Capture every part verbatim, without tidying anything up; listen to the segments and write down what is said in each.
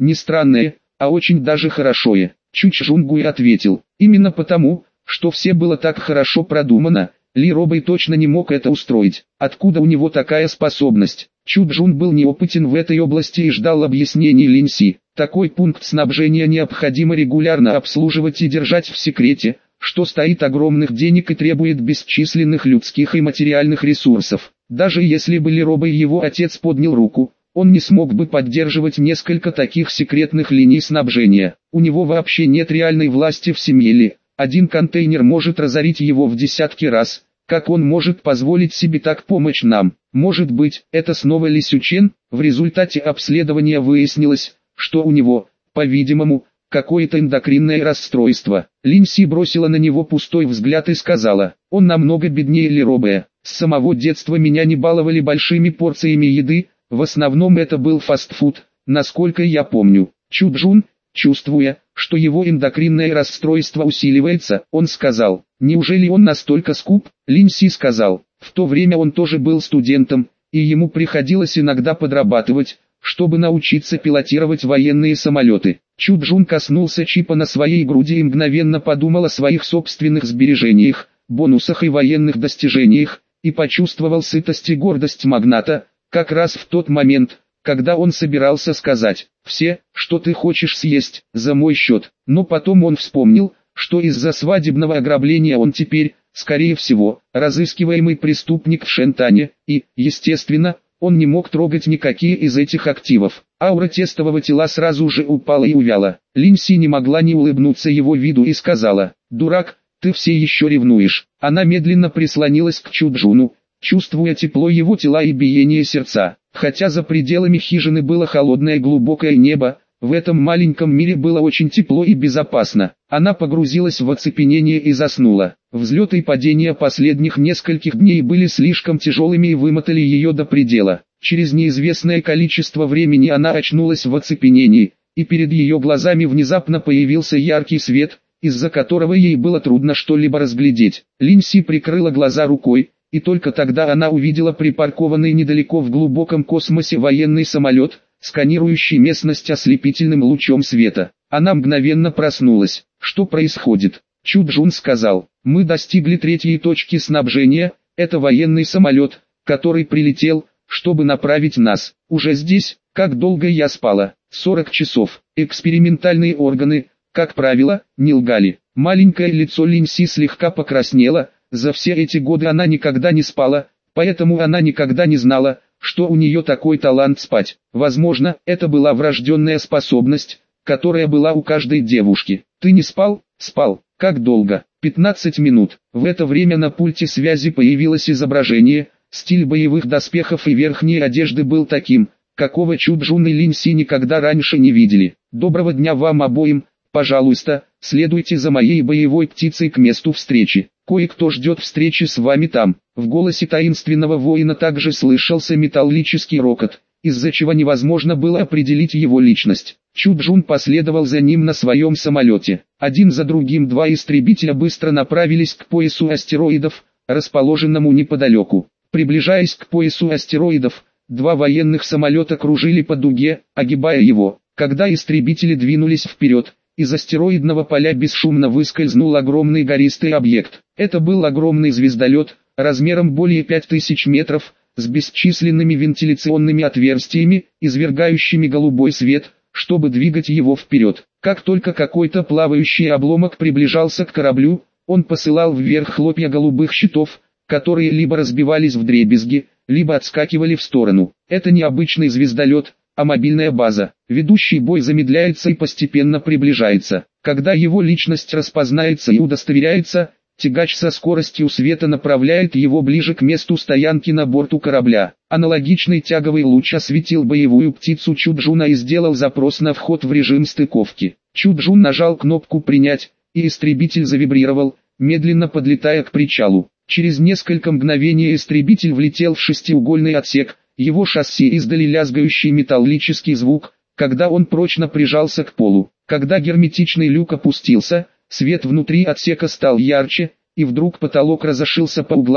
Не странное, а очень даже хорошее. Чучжунгуй ответил, именно потому, что все было так хорошо продумано, Ли Робэй точно не мог это устроить. Откуда у него такая способность? Чуджун был неопытен в этой области и ждал объяснений Линси. Такой пункт снабжения необходимо регулярно обслуживать и держать в секрете, что стоит огромных денег и требует бесчисленных людских и материальных ресурсов. Даже если бы Ли Робэй его отец поднял руку, он не смог бы поддерживать несколько таких секретных линий снабжения. У него вообще нет реальной власти в семье Ли. Один контейнер может разорить его в десятки раз. Как он может позволить себе так помочь нам? Может быть, это снова Ли Сючен? В результате обследования выяснилось, что у него, по-видимому, какое-то эндокринное расстройство. Линси бросила на него пустой взгляд и сказала, он намного беднее Ли Робэя. С самого детства меня не баловали большими порциями еды, в основном это был фастфуд, насколько я помню. Чуджун, чувствуя, что его эндокринное расстройство усиливается, он сказал, неужели он настолько скуп? Линси сказал, в то время он тоже был студентом, и ему приходилось иногда подрабатывать, чтобы научиться пилотировать военные самолеты. Чуджун коснулся чипа на своей груди и мгновенно подумал о своих собственных сбережениях, бонусах и военных достижениях, и почувствовал сытость и гордость магната, как раз в тот момент, когда он собирался сказать «все, что ты хочешь съесть, за мой счет». Но потом он вспомнил, что из-за свадебного ограбления он теперь, скорее всего, разыскиваемый преступник в Шентане, и, естественно, он не мог трогать никакие из этих активов. Аура тестового тела сразу же упала и увяла. Линси не могла не улыбнуться его виду и сказала, «Дурак, ты все еще ревнуешь». Она медленно прислонилась к Чуджуну, чувствуя тепло его тела и биение сердца. Хотя за пределами хижины было холодное глубокое небо, в этом маленьком мире было очень тепло и безопасно. Она погрузилась в оцепенение и заснула. Взлеты и падения последних нескольких дней были слишком тяжелыми и вымотали ее до предела. Через неизвестное количество времени она очнулась в оцепенении, и перед ее глазами внезапно появился яркий свет, из-за которого ей было трудно что-либо разглядеть. Линси прикрыла глаза рукой, и только тогда она увидела припаркованный недалеко в глубоком космосе военный самолет, сканирующий местность ослепительным лучом света. Она мгновенно проснулась. Что происходит? Чуджун сказал, мы достигли третьей точки снабжения, это военный самолет, который прилетел, чтобы направить нас. Уже здесь, как долго я спала? сорок часов. Экспериментальные органы, как правило, не лгали. Маленькое лицо Линси слегка покраснело. За все эти годы она никогда не спала, поэтому она никогда не знала, что у нее такой талант спать. Возможно, это была врожденная способность, которая была у каждой девушки. Ты не спал? Спал. Как долго? пятнадцать минут. В это время на пульте связи появилось изображение, стиль боевых доспехов и верхней одежды был таким, какого Чуджун и Линси никогда раньше не видели. Доброго дня вам обоим, пожалуйста, следуйте за моей боевой птицей к месту встречи. Кое-кто ждет встречи с вами там. В голосе таинственного воина также слышался металлический рокот, из-за чего невозможно было определить его личность. Чуджун последовал за ним на своем самолете. Один за другим два истребителя быстро направились к поясу астероидов, расположенному неподалеку. Приближаясь к поясу астероидов, два военных самолета кружили по дуге, огибая его. Когда истребители двинулись вперед, из астероидного поля бесшумно выскользнул огромный гористый объект. Это был огромный звездолет, размером более пяти тысяч метров, с бесчисленными вентиляционными отверстиями, извергающими голубой свет, чтобы двигать его вперед. Как только какой-то плавающий обломок приближался к кораблю, он посылал вверх хлопья голубых щитов, которые либо разбивались вдребезги, либо отскакивали в сторону. Это не обычный звездолет, а мобильная база. Ведущий бой замедляется и постепенно приближается. Когда его личность распознается и удостоверяется, тягач со скоростью света направляет его ближе к месту стоянки на борту корабля. Аналогичный тяговый луч осветил боевую птицу Чуджуна и сделал запрос на вход в режим стыковки. Чуджун нажал кнопку «Принять», и истребитель завибрировал, медленно подлетая к причалу. Через несколько мгновений истребитель влетел в шестиугольный отсек. Его шасси издали лязгающий металлический звук, когда он прочно прижался к полу. Когда герметичный люк опустился, свет внутри отсека стал ярче, и вдруг потолок разошелся по углам,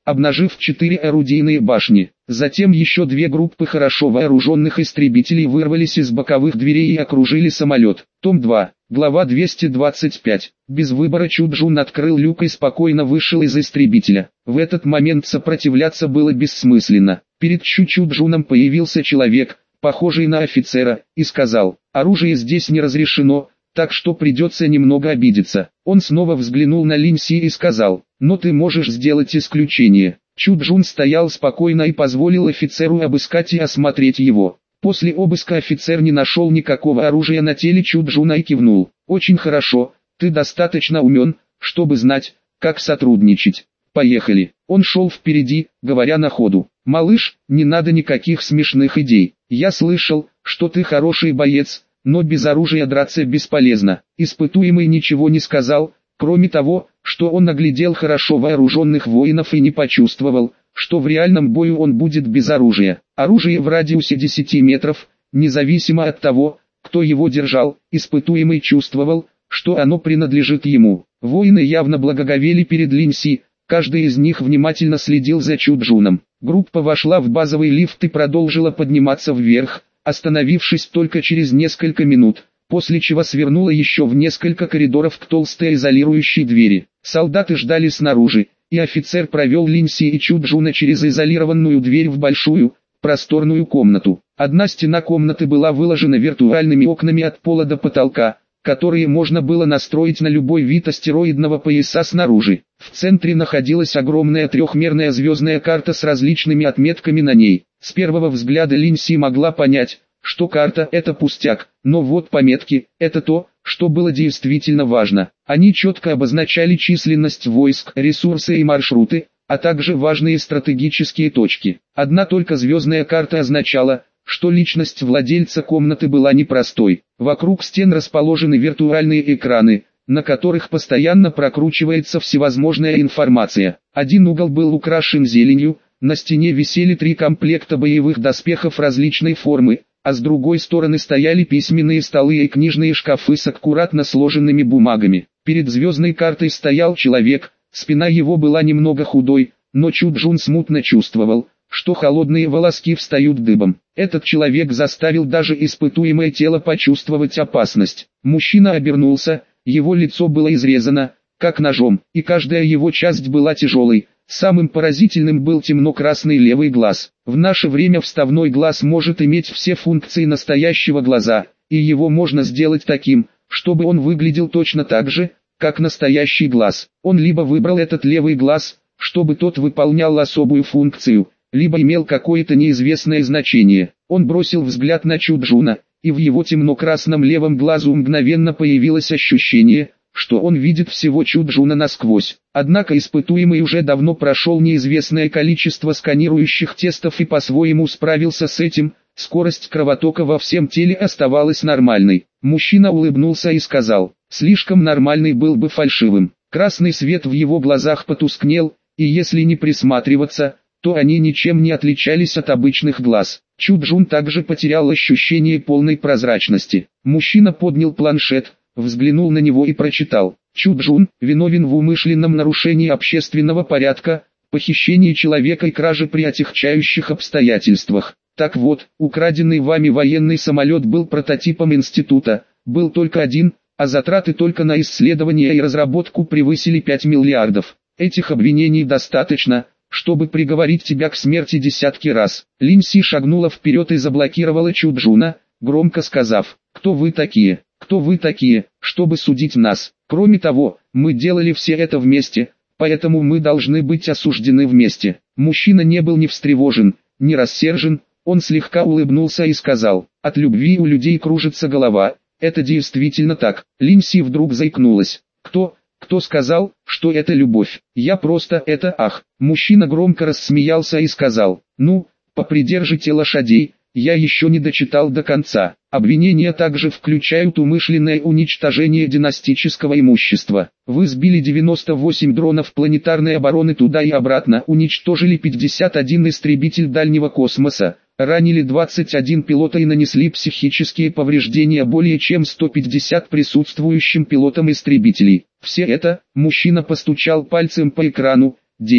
обнажив четыре орудийные башни. Затем еще две группы хорошо вооруженных истребителей вырвались из боковых дверей и окружили самолет. Том два. Глава двести двадцать пять. Без выбора Чуджун открыл люк и спокойно вышел из истребителя. В этот момент сопротивляться было бессмысленно. Перед Чуджуном появился человек, похожий на офицера, и сказал: «Оружие здесь не разрешено, так что придется немного обидеться». Он снова взглянул на Линси и сказал: «Но ты можешь сделать исключение». Чуджун стоял спокойно и позволил офицеру обыскать и осмотреть его. После обыска офицер не нашел никакого оружия на теле Чуджуна и кивнул: «Очень хорошо, ты достаточно умен, чтобы знать, как сотрудничать. Поехали». Он шел впереди, говоря на ходу: «Малыш, не надо никаких смешных идей. Я слышал, что ты хороший боец, но без оружия драться бесполезно». Испытуемый ничего не сказал, кроме того, что он оглядел хорошо вооруженных воинов и не почувствовал, что в реальном бою он будет без оружия. Оружие в радиусе десяти метров, независимо от того, кто его держал, испытуемый чувствовал, что оно принадлежит ему. Воины явно благоговели перед Линси, каждый из них внимательно следил за Чуджуном. Группа вошла в базовый лифт и продолжила подниматься вверх, остановившись только через несколько минут, после чего свернула еще в несколько коридоров к толстой изолирующей двери. Солдаты ждали снаружи, и офицер провел Линси и Чуджуна через изолированную дверь в большую, просторную комнату. Одна стена комнаты была выложена виртуальными окнами от пола до потолка, которые можно было настроить на любой вид астероидного пояса снаружи. В центре находилась огромная трехмерная звездная карта с различными отметками на ней. С первого взгляда Линси могла понять, что карта — это пустяк, но вот пометки — это то, что было действительно важно. Они четко обозначали численность войск, ресурсы и маршруты, а также важные стратегические точки. Одна только звездная карта означала, что личность владельца комнаты была непростой. Вокруг стен расположены виртуальные экраны, на которых постоянно прокручивается всевозможная информация. Один угол был украшен зеленью, на стене висели три комплекта боевых доспехов различной формы, а с другой стороны стояли письменные столы и книжные шкафы с аккуратно сложенными бумагами. Перед звездной картой стоял человек, спина его была немного худой, но Чуджун смутно чувствовал, что холодные волоски встают дыбом. Этот человек заставил даже испытуемое тело почувствовать опасность. Мужчина обернулся, его лицо было изрезано, как ножом, и каждая его часть была тяжелой. Самым поразительным был темно-красный левый глаз. В наше время вставной глаз может иметь все функции настоящего глаза, и его можно сделать таким, чтобы он выглядел точно так же, как настоящий глаз. Он либо выбрал этот левый глаз, чтобы тот выполнял особую функцию, либо имел какое-то неизвестное значение. Он бросил взгляд на Чуджуна, и в его темно-красном левом глазу мгновенно появилось ощущение, что он видит всего Чуджуна насквозь. Однако испытуемый уже давно прошел неизвестное количество сканирующих тестов и по-своему справился с этим. Скорость кровотока во всем теле оставалась нормальной. Мужчина улыбнулся и сказал: «Слишком нормальный был бы фальшивым». Красный свет в его глазах потускнел, и если не присматриваться, то они ничем не отличались от обычных глаз. Чуджун также потерял ощущение полной прозрачности. Мужчина поднял планшет, взглянул на него и прочитал: Чуджун виновен в умышленном нарушении общественного порядка, похищении человека и краже при отягчающих обстоятельствах. Так вот, украденный вами военный самолет был прототипом института, был только один, а затраты только на исследование и разработку превысили пять миллиардов. Этих обвинений достаточно, чтобы приговорить тебя к смерти десятки раз. Линси шагнула вперед и заблокировала Чуджуна, громко сказав: «Кто вы такие? Кто вы такие, чтобы судить нас? Кроме того, мы делали все это вместе, поэтому мы должны быть осуждены вместе». Мужчина не был ни встревожен, ни рассержен, он слегка улыбнулся и сказал: «От любви у людей кружится голова, это действительно так». Линси вдруг заикнулась: «Кто, кто сказал, что это любовь? Я просто это ах». Мужчина громко рассмеялся и сказал: «Ну, попридержите лошадей, я еще не дочитал до конца». Обвинения также включают умышленное уничтожение династического имущества. Вы сбили девяносто восемь дронов планетарной обороны туда и обратно, уничтожили пятьдесят один истребитель дальнего космоса, ранили двадцать один пилота и нанесли психические повреждения более чем сто пятидесяти присутствующим пилотам истребителей. Все это, мужчина постучал пальцем по экрану, деньги.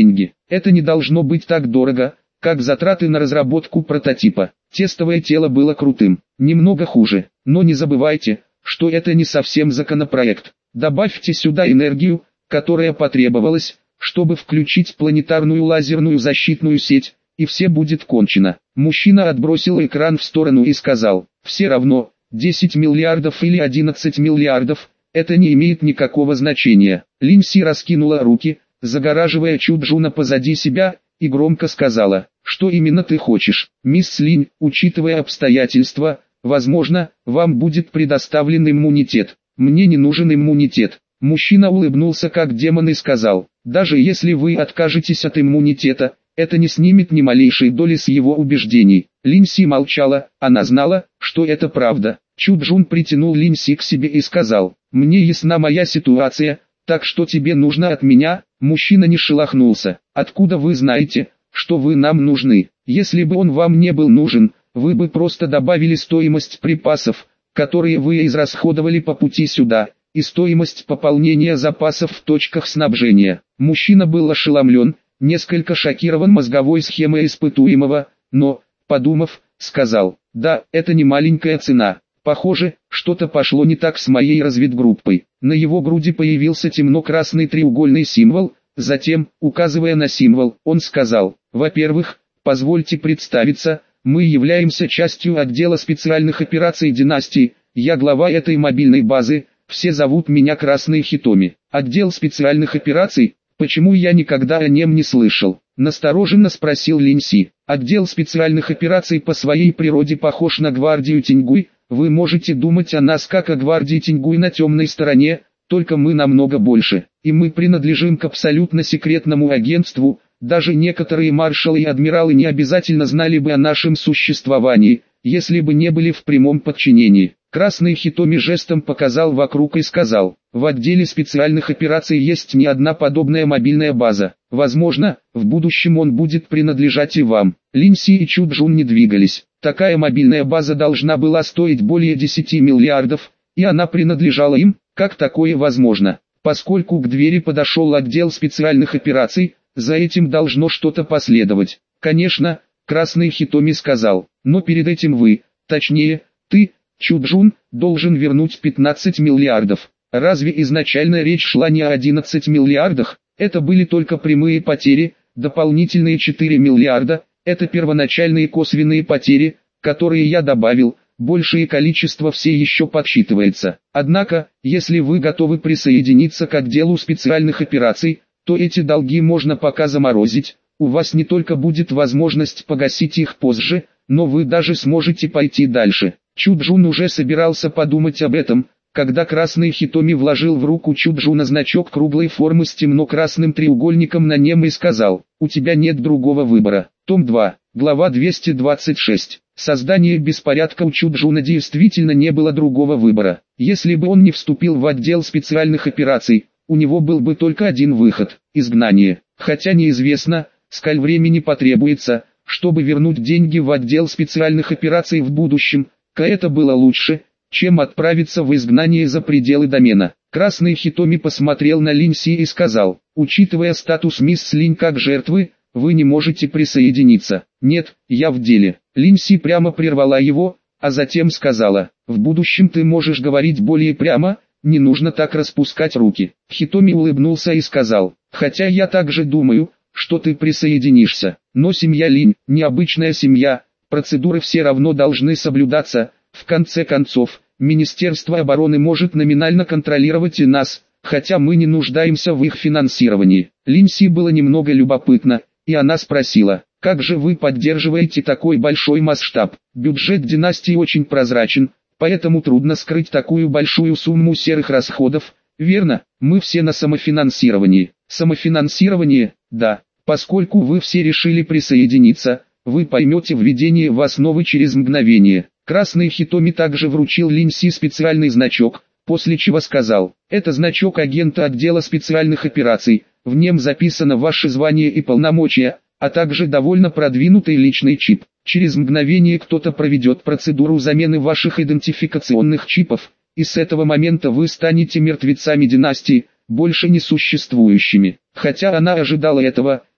Это не должно быть так дорого, как затраты на разработку прототипа. Тестовое тело было крутым, немного хуже, но не забывайте, что это не совсем законопроект. Добавьте сюда энергию, которая потребовалась, чтобы включить планетарную лазерную защитную сеть, и все будет кончено. Мужчина отбросил экран в сторону и сказал: все равно, десять миллиардов или одиннадцать миллиардов, это не имеет никакого значения. Линси раскинула руки, загораживая Чуджуна позади себя, и громко сказала: что именно ты хочешь? Мисс Линь, учитывая обстоятельства, возможно, вам будет предоставлен иммунитет. Мне не нужен иммунитет. Мужчина улыбнулся как демон и сказал: даже если вы откажетесь от иммунитета, это не снимет ни малейшей доли с его убеждений. Линси молчала, она знала, что это правда. Чуджун притянул Линси к себе и сказал: мне ясна моя ситуация, так что тебе нужно от меня? Мужчина не шелохнулся. Откуда вы знаете, что вы нам нужны? Если бы он вам не был нужен, вы бы просто добавили стоимость припасов, которые вы израсходовали по пути сюда, и стоимость пополнения запасов в точках снабжения. Мужчина был ошеломлен, несколько шокирован мозговой схемой испытуемого, но, подумав, сказал: да, это не маленькая цена. Похоже, что-то пошло не так с моей разведгруппой. На его груди появился темно-красный треугольный символ, затем, указывая на символ, он сказал: во-первых, позвольте представиться, мы являемся частью отдела специальных операций династии, я глава этой мобильной базы, все зовут меня Красный Хитоми. Отдел специальных операций? Почему я никогда о нем не слышал? Настороженно спросил Линси. Отдел специальных операций по своей природе похож на гвардию Тиньгуй. Вы можете думать о нас как о гвардии Тиньгуй на темной стороне, только мы намного больше, и мы принадлежим к абсолютно секретному агентству. Даже некоторые маршалы и адмиралы не обязательно знали бы о нашем существовании, если бы не были в прямом подчинении. Красный Хитоми жестом показал вокруг и сказал: в отделе специальных операций есть не одна подобная мобильная база. Возможно, в будущем он будет принадлежать и вам. Линси и Чуджун не двигались. Такая мобильная база должна была стоить более десяти миллиардов, и она принадлежала им. Как такое возможно? Поскольку к двери подошел отдел специальных операций, за этим должно что-то последовать. Конечно, Красный Хитоми сказал, но перед этим вы, точнее, ты, Чуджун, должен вернуть пятнадцать миллиардов. Разве изначально речь шла не о одиннадцати миллиардах? Это были только прямые потери, дополнительные четыре миллиарда, это первоначальные косвенные потери, которые я добавил, большее количество все еще подсчитывается. Однако, если вы готовы присоединиться к отделу специальных операций, то эти долги можно пока заморозить, у вас не только будет возможность погасить их позже, но вы даже сможете пойти дальше. Чуджун уже собирался подумать об этом, когда Красный Хитоми вложил в руку Чуджуна значок круглой формы с темно-красным треугольником на нем и сказал: у тебя нет другого выбора. Том два, глава двести двадцать шесть. Создание беспорядка. У Чуджуна действительно не было другого выбора. Если бы он не вступил в отдел специальных операций, у него был бы только один выход – изгнание. Хотя неизвестно, сколь времени потребуется, чтобы вернуть деньги в отдел специальных операций в будущем, к это было лучше, чем отправиться в изгнание за пределы домена. Красный Хитоми посмотрел на Линси и сказал: учитывая статус мисс Линь как жертвы, вы не можете присоединиться. Нет, я в деле. Линси прямо прервала его, а затем сказала: в будущем ты можешь говорить более прямо, не нужно так распускать руки. Хитоми улыбнулся и сказал: хотя я также думаю, что ты присоединишься, но семья Линь, необычная семья, процедуры все равно должны соблюдаться. В конце концов, Министерство обороны может номинально контролировать и нас, хотя мы не нуждаемся в их финансировании. Линси было немного любопытно, и она спросила: как же вы поддерживаете такой большой масштаб? Бюджет династии очень прозрачен, поэтому трудно скрыть такую большую сумму серых расходов, верно? Мы все на самофинансировании. Самофинансирование, да, поскольку вы все решили присоединиться, вы поймете введение в основы через мгновение. Красный Хитоми также вручил Линси специальный значок, после чего сказал: это значок агента отдела специальных операций, в нем записано ваше звание и полномочия, а также довольно продвинутый личный чип. Через мгновение кто-то проведет процедуру замены ваших идентификационных чипов, и с этого момента вы станете мертвецами династии, больше не существующими. Хотя она ожидала этого,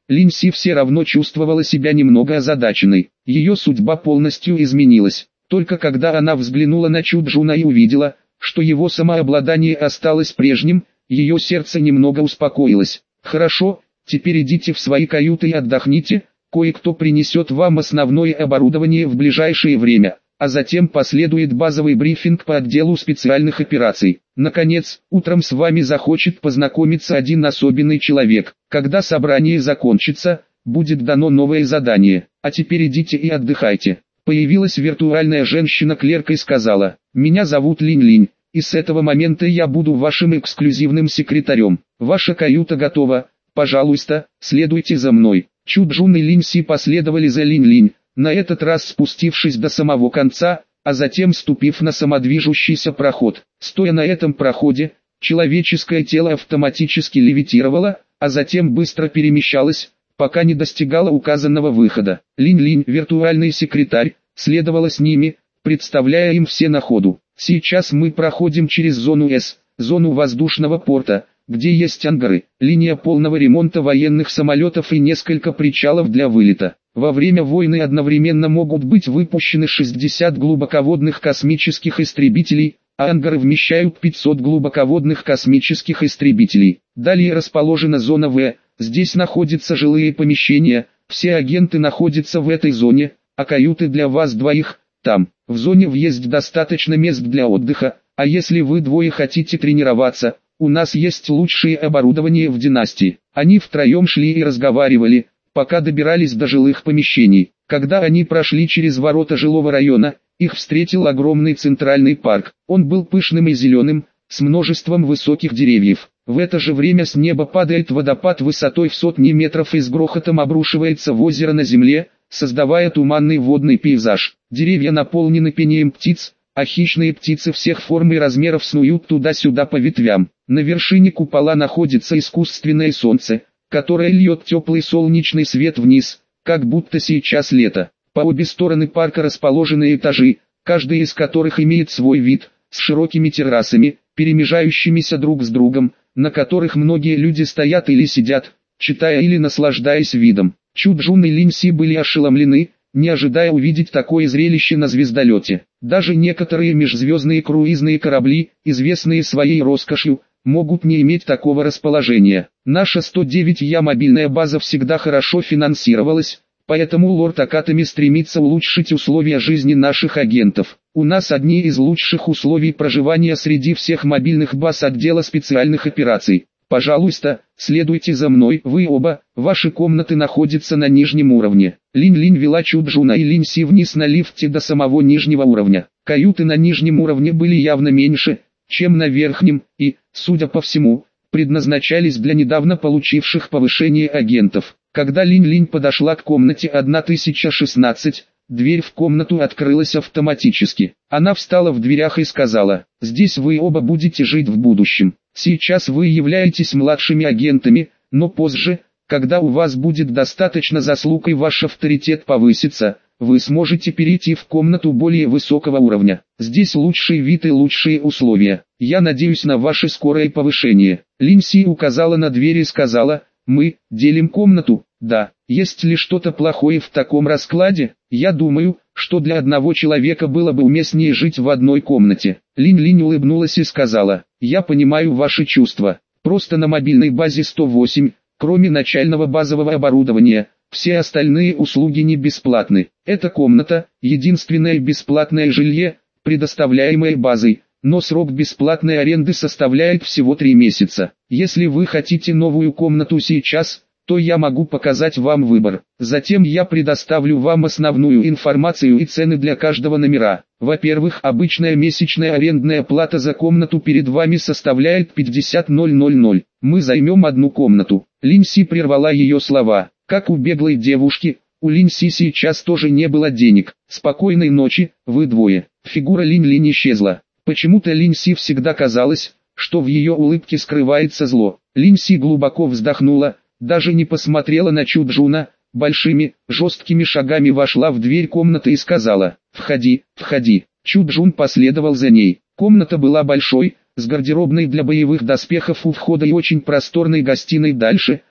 Лин Си все равно чувствовала себя немного озадаченной. Ее судьба полностью изменилась. Только когда она взглянула на Чу Джуна и увидела, что его самообладание осталось прежним, ее сердце немного успокоилось. «Хорошо, теперь идите в свои каюты и отдохните, кое-кто принесет вам основное оборудование в ближайшее время, а затем последует базовый брифинг по отделу специальных операций. Наконец, утром с вами захочет познакомиться один особенный человек. Когда собрание закончится, будет дано новое задание, а теперь идите и отдыхайте». Появилась виртуальная женщина-клерк и сказала: «Меня зовут Линь-Линь, и с этого момента я буду вашим эксклюзивным секретарем. Ваша каюта готова, пожалуйста, следуйте за мной». Чу Джун и Лин Си последовали за Линь-Линь, на этот раз спустившись до самого конца, а затем ступив на самодвижущийся проход. Стоя на этом проходе, человеческое тело автоматически левитировало, а затем быстро перемещалось, пока не достигало указанного выхода. Линь-Линь, виртуальный секретарь, следовала с ними, представляя им все на ходу. «Сейчас мы проходим через зону С, зону воздушного порта, где есть ангары, линия полного ремонта военных самолетов и несколько причалов для вылета. Во время войны одновременно могут быть выпущены шестьдесят глубоководных космических истребителей, а ангары вмещают пятьсот глубоководных космических истребителей. Далее расположена зона В, здесь находятся жилые помещения, все агенты находятся в этой зоне, а каюты для вас двоих там. В зоне В есть достаточно мест для отдыха, а если вы двое хотите тренироваться, у нас есть лучшее оборудование в династии». Они втроем шли и разговаривали, пока добирались до жилых помещений. Когда они прошли через ворота жилого района, их встретил огромный центральный парк. Он был пышным и зеленым, с множеством высоких деревьев. В это же время с неба падает водопад высотой в сотни метров и с грохотом обрушивается в озеро на земле, создавая туманный водный пейзаж. Деревья наполнены пением птиц, а хищные птицы всех форм и размеров снуют туда-сюда по ветвям. На вершине купола находится искусственное солнце, которое льет теплый солнечный свет вниз, как будто сейчас лето. По обе стороны парка расположены этажи, каждый из которых имеет свой вид, с широкими террасами, перемежающимися друг с другом, на которых многие люди стоят или сидят, читая или наслаждаясь видом. Чу Джун и Лин Си были ошеломлены, не ожидая увидеть такое зрелище на звездолете. Даже некоторые межзвездные круизные корабли, известные своей роскошью, могут не иметь такого расположения. Наша сто девять Я мобильная база всегда хорошо финансировалась, поэтому лорд Акатами стремится улучшить условия жизни наших агентов. У нас одни из лучших условий проживания среди всех мобильных баз отдела специальных операций. Пожалуйста, следуйте за мной, вы оба, ваши комнаты находятся на нижнем уровне». Линь-Линь вела Чу Джуна и Лин Си вниз на лифте до самого нижнего уровня. Каюты на нижнем уровне были явно меньше, чем на верхнем, и, судя по всему, предназначались для недавно получивших повышение агентов. Когда Линь-Линь подошла к комнате тысяча шестнадцать, дверь в комнату открылась автоматически. Она встала в дверях и сказала: «Здесь вы оба будете жить в будущем. Сейчас вы являетесь младшими агентами, но позже, когда у вас будет достаточно заслуг и ваш авторитет повысится, вы сможете перейти в комнату более высокого уровня. Здесь лучший вид и лучшие условия. Я надеюсь на ваше скорое повышение». Лин Си указала на дверь и сказала: «Мы делим комнату». «Да, есть ли что-то плохое в таком раскладе? Я думаю, что для одного человека было бы уместнее жить в одной комнате». Линь-Линь улыбнулась и сказала: «Я понимаю ваши чувства. Просто на мобильной базе сто восемь, кроме начального базового оборудования, все остальные услуги не бесплатны. Эта комната – единственное бесплатное жилье, предоставляемое базой, но срок бесплатной аренды составляет всего три месяца. Если вы хотите новую комнату сейчас, то я могу показать вам выбор. Затем я предоставлю вам основную информацию и цены для каждого номера. Во-первых, обычная месячная арендная плата за комнату перед вами составляет пятьдесят тысяч. Мы займем одну комнату». Лин Си прервала ее слова. Как у беглой девушки, у Лин Си сейчас тоже не было денег. «Спокойной ночи, вы двое». Фигура Линь-Линь исчезла. Почему-то Лин Си всегда казалось, что в ее улыбке скрывается зло. Лин Си глубоко вздохнула, даже не посмотрела на Чу Джуна, большими, жесткими шагами вошла в дверь комнаты и сказала: «Входи, входи». Чу Джун последовал за ней. Комната была большой, с гардеробной для боевых доспехов у входа и очень просторной гостиной дальше,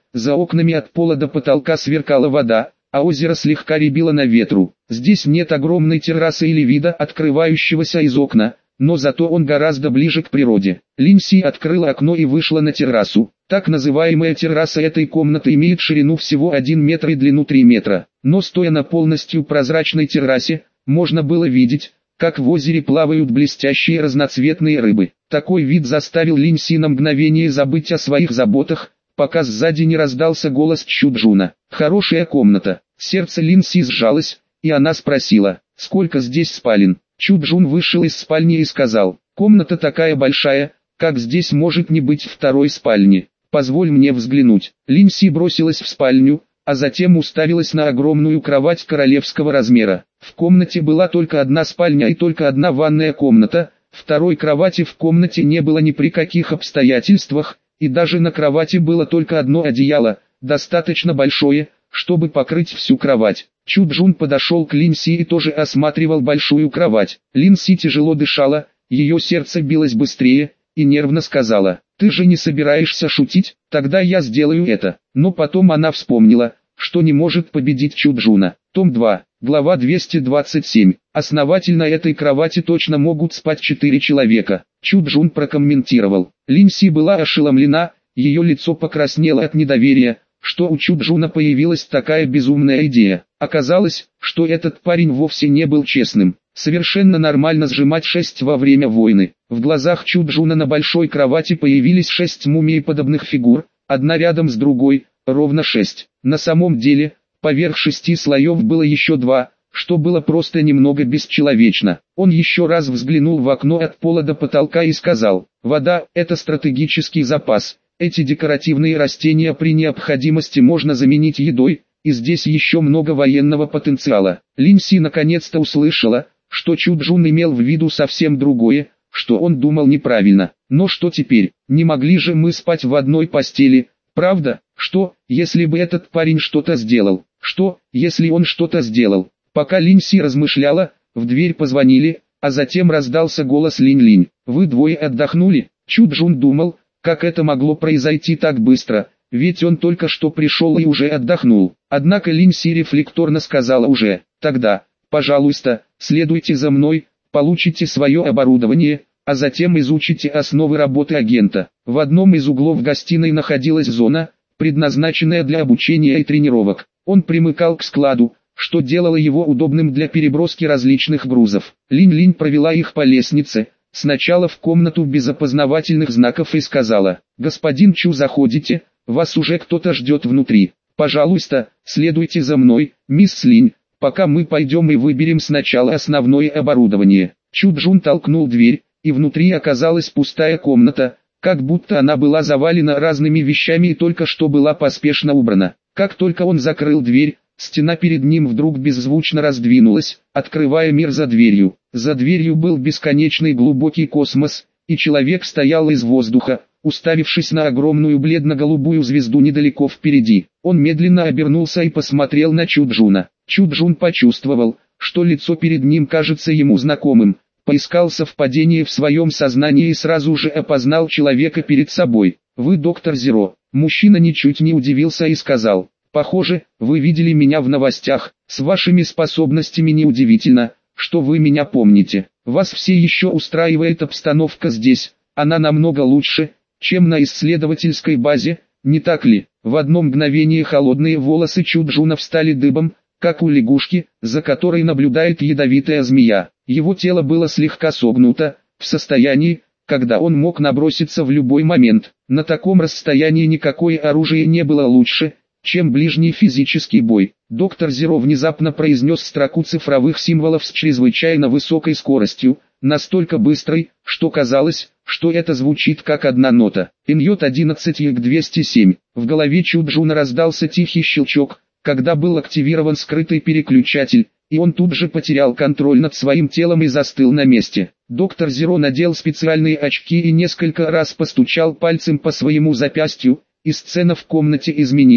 за окнами от пола до потолка сверкала вода, а озеро слегка рябило на ветру. Здесь нет огромной террасы или вида, открывающегося из окна, но зато он гораздо ближе к природе. Линси открыла окно и вышла на террасу. Так называемая терраса этой комнаты имеет ширину всего один метр и длину три метра. Но стоя на полностью прозрачной террасе, можно было видеть, как в озере плавают блестящие разноцветные рыбы. Такой вид заставил Линси на мгновение забыть о своих заботах, пока сзади не раздался голос Чуджуна. «Хорошая комната». Сердце Линси сжалось, и она спросила, «Сколько здесь спален?» Чуджун вышел из спальни и сказал, «Комната такая большая, как здесь может не быть второй спальни. Позволь мне взглянуть». Линси бросилась в спальню, а затем уставилась на огромную кровать королевского размера. В комнате была только одна спальня и только одна ванная комната, второй кровати в комнате не было ни при каких обстоятельствах, и даже на кровати было только одно одеяло, достаточно большое, чтобы покрыть всю кровать. Чуджун подошел к Линси и тоже осматривал большую кровать. Линси тяжело дышала, ее сердце билось быстрее, и нервно сказала, «Ты же не собираешься шутить? Тогда я сделаю это». Но потом она вспомнила, что не может победить Чуджуна. Том два, глава двести двадцать семь. Основатель на этой кровати точно могут спать четыре человека. Чуджун прокомментировал. Линси была ошеломлена, ее лицо покраснело от недоверия, что у Чуджуна появилась такая безумная идея. Оказалось, что этот парень вовсе не был честным. Совершенно нормально сжимать шесть во время войны. В глазах Чуджуна на большой кровати появились шесть мумиеподобных фигур, одна рядом с другой, ровно шесть. На самом деле, поверх шести слоев было еще два, что было просто немного бесчеловечно. Он еще раз взглянул в окно от пола до потолка и сказал, «Вода – это стратегический запас. Эти декоративные растения при необходимости можно заменить едой, и здесь еще много военного потенциала». Линси наконец-то услышала, что Чуджун имел в виду совсем другое, что он думал неправильно. Но что теперь? Не могли же мы спать в одной постели, правда? Что, если бы этот парень что-то сделал? Что, если он что-то сделал? Пока Линси размышляла, в дверь позвонили, а затем раздался голос Линь-Линь. «Вы двое отдохнули?» Чуджун думал, как это могло произойти так быстро, ведь он только что пришел и уже отдохнул. Однако Линси рефлекторно сказала уже, «Тогда, пожалуйста, следуйте за мной, получите свое оборудование, а затем изучите основы работы агента». В одном из углов гостиной находилась зона, предназначенная для обучения и тренировок. Он примыкал к складу, что делало его удобным для переброски различных грузов. Линь-Линь провела их по лестнице, сначала в комнату без опознавательных знаков и сказала, «Господин Чу, заходите, вас уже кто-то ждет внутри. Пожалуйста, следуйте за мной, мисс Линь, пока мы пойдем и выберем сначала основное оборудование». Чуджун толкнул дверь, и внутри оказалась пустая комната, как будто она была завалена разными вещами и только что была поспешно убрана. Как только он закрыл дверь, стена перед ним вдруг беззвучно раздвинулась, открывая мир за дверью. За дверью был бесконечный глубокий космос, и человек стоял из воздуха, уставившись на огромную бледно-голубую звезду недалеко впереди. Он медленно обернулся и посмотрел на Чуджуна. Чуджун почувствовал, что лицо перед ним кажется ему знакомым, поискал совпадение в своем сознании и сразу же опознал человека перед собой. «Вы доктор Зеро». Мужчина ничуть не удивился и сказал, «Похоже, вы видели меня в новостях. С вашими способностями неудивительно, что вы меня помните. Вас все еще устраивает обстановка здесь, она намного лучше, чем на исследовательской базе, не так ли?» В одно мгновение холодные волосы Чуджуна встали дыбом, как у лягушки, за которой наблюдает ядовитая змея. Его тело было слегка согнуто, в состоянии, когда он мог наброситься в любой момент. На таком расстоянии никакое оружие не было лучше, чем ближний физический бой. Доктор Зеро внезапно произнес строку цифровых символов с чрезвычайно высокой скоростью, настолько быстрой, что казалось, что это звучит как одна нота. Иньот одиннадцать Е К двести семь. В голове Чуджуна раздался тихий щелчок, когда был активирован скрытый переключатель, и он тут же потерял контроль над своим телом и застыл на месте. Доктор Зеро надел специальные очки и несколько раз постучал пальцем по своему запястью, и сцена в комнате изменилась.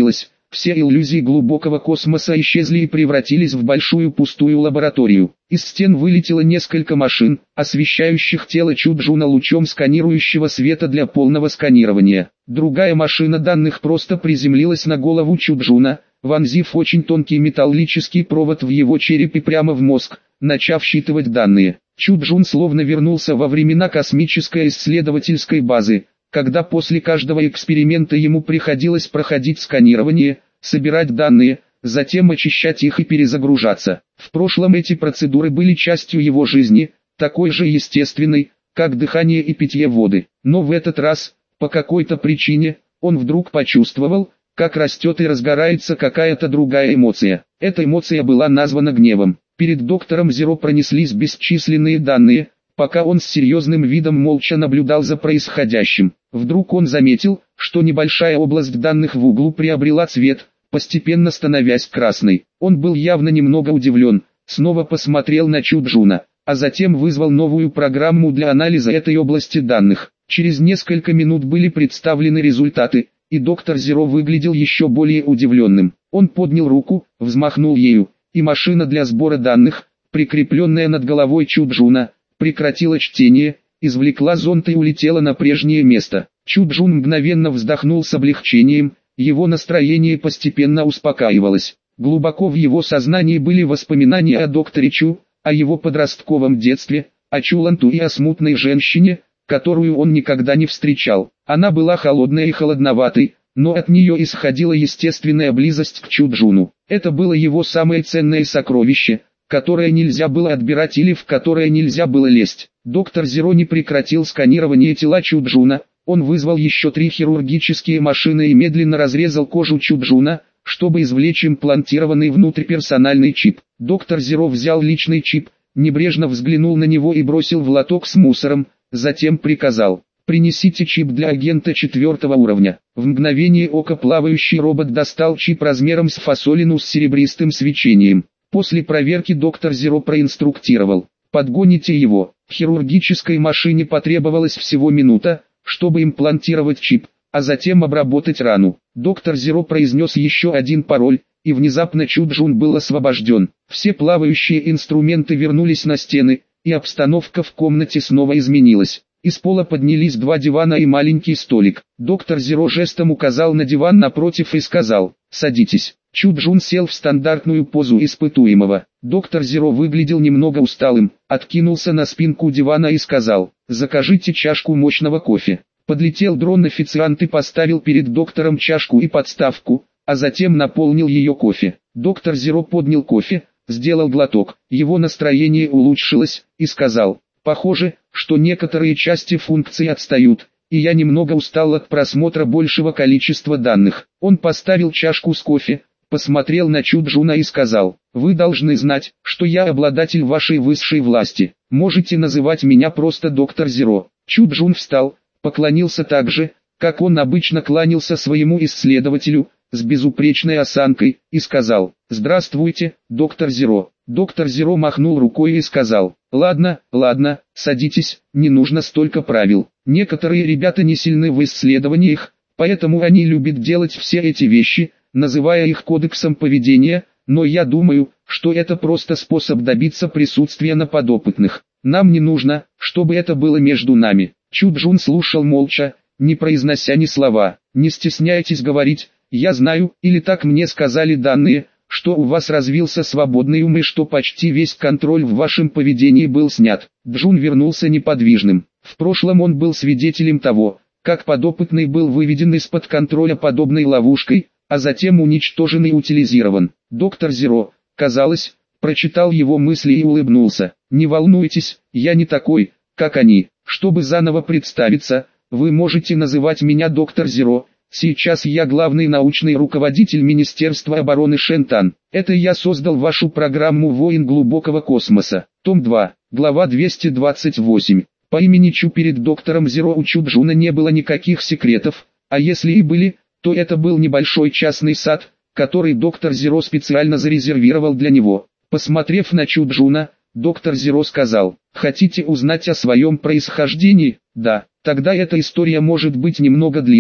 Все иллюзии глубокого космоса исчезли и превратились в большую пустую лабораторию. Из стен вылетело несколько машин, освещающих тело Чуджуна лучом сканирующего света для полного сканирования. Другая машина данных просто приземлилась на голову Чуджуна, вонзив очень тонкий металлический провод в его череп и прямо в мозг, начав считывать данные. Чуджун словно вернулся во времена космической исследовательской базы, когда после каждого эксперимента ему приходилось проходить сканирование, собирать данные, затем очищать их и перезагружаться. В прошлом эти процедуры были частью его жизни, такой же естественной, как дыхание и питье воды. Но в этот раз, по какой-то причине, он вдруг почувствовал, как растет и разгорается какая-то другая эмоция. Эта эмоция была названа гневом. Перед доктором Зеро пронеслись бесчисленные данные, пока он с серьезным видом молча наблюдал за происходящим. Вдруг он заметил, что небольшая область данных в углу приобрела цвет, постепенно становясь красной. Он был явно немного удивлен, снова посмотрел на Чуджуна, а затем вызвал новую программу для анализа этой области данных. Через несколько минут были представлены результаты, и доктор Зеро выглядел еще более удивленным. Он поднял руку, взмахнул ею, и машина для сбора данных, прикрепленная над головой Чуджуна, прекратила чтение, извлекла зонд и улетела на прежнее место. Чуджун мгновенно вздохнул с облегчением, его настроение постепенно успокаивалось. Глубоко в его сознании были воспоминания о докторе Чу, о его подростковом детстве, о Чуланту и о смутной женщине, которую он никогда не встречал. Она была холодной и холодноватой, но от нее исходила естественная близость к Чуджуну. Это было его самое ценное сокровище, которое нельзя было отбирать или в которое нельзя было лезть. Доктор Зеро не прекратил сканирование тела Чуджуна, он вызвал еще три хирургические машины и медленно разрезал кожу Чуджуна, чтобы извлечь имплантированный внутрь персональный чип. Доктор Зеро взял личный чип, небрежно взглянул на него и бросил в лоток с мусором, затем приказал: «Принесите чип для агента четвертого уровня». В мгновение ока плавающий робот достал чип размером с фасолину с серебристым свечением. После проверки доктор Зеро проинструктировал: «Подгоните его». Хирургической машине потребовалась всего минута, чтобы имплантировать чип, а затем обработать рану. Доктор Зеро произнес еще один пароль, и внезапно Чуджун был освобожден. Все плавающие инструменты вернулись на стены, и обстановка в комнате снова изменилась. Из пола поднялись два дивана и маленький столик. Доктор Зеро жестом указал на диван напротив и сказал: «Садитесь». Чуджун сел в стандартную позу испытуемого. Доктор Зеро выглядел немного усталым, откинулся на спинку дивана и сказал: «Закажите чашку мощного кофе». Подлетел дрон-официант и поставил перед доктором чашку и подставку, а затем наполнил ее кофе. Доктор Зеро поднял кофе, сделал глоток, его настроение улучшилось, и сказал: «Похоже, что некоторые части функций отстают, и я немного устал от просмотра большего количества данных». Он поставил чашку с кофе, посмотрел на Чуджуна и сказал: «Вы должны знать, что я обладатель вашей высшей власти. Можете называть меня просто доктор Зеро». Чуджун встал, поклонился так же, как он обычно кланялся своему исследователю, с безупречной осанкой, и сказал: «Здравствуйте, доктор Зеро». Доктор Зеро махнул рукой и сказал: «Ладно, ладно, садитесь, не нужно столько правил. Некоторые ребята не сильны в исследованиях, поэтому они любят делать все эти вещи, называя их кодексом поведения, но я думаю, что это просто способ добиться присутствия на подопытных. Нам не нужно, чтобы это было между нами». Чуджун слушал молча, не произнося ни слова. «Не стесняйтесь говорить, я знаю, или так мне сказали данные, что у вас развился свободный ум и что почти весь контроль в вашем поведении был снят». Джун вернулся неподвижным. В прошлом он был свидетелем того, как подопытный был выведен из-под контроля подобной ловушкой, а затем уничтожен и утилизирован. Доктор Зеро, казалось, прочитал его мысли и улыбнулся. «Не волнуйтесь, я не такой, как они. Чтобы заново представиться, вы можете называть меня доктор Зеро. Сейчас я главный научный руководитель Министерства обороны Шентан. Это я создал вашу программу «Воин глубокого космоса». Том два, глава двести двадцать восемь. По имени Чу перед доктором Зеро у Чуджуна не было никаких секретов, а если и были, то это был небольшой частный сад, который доктор Зеро специально зарезервировал для него. Посмотрев на Чуджуна, доктор Зеро сказал: «Хотите узнать о своем происхождении? Да, тогда эта история может быть немного длинной,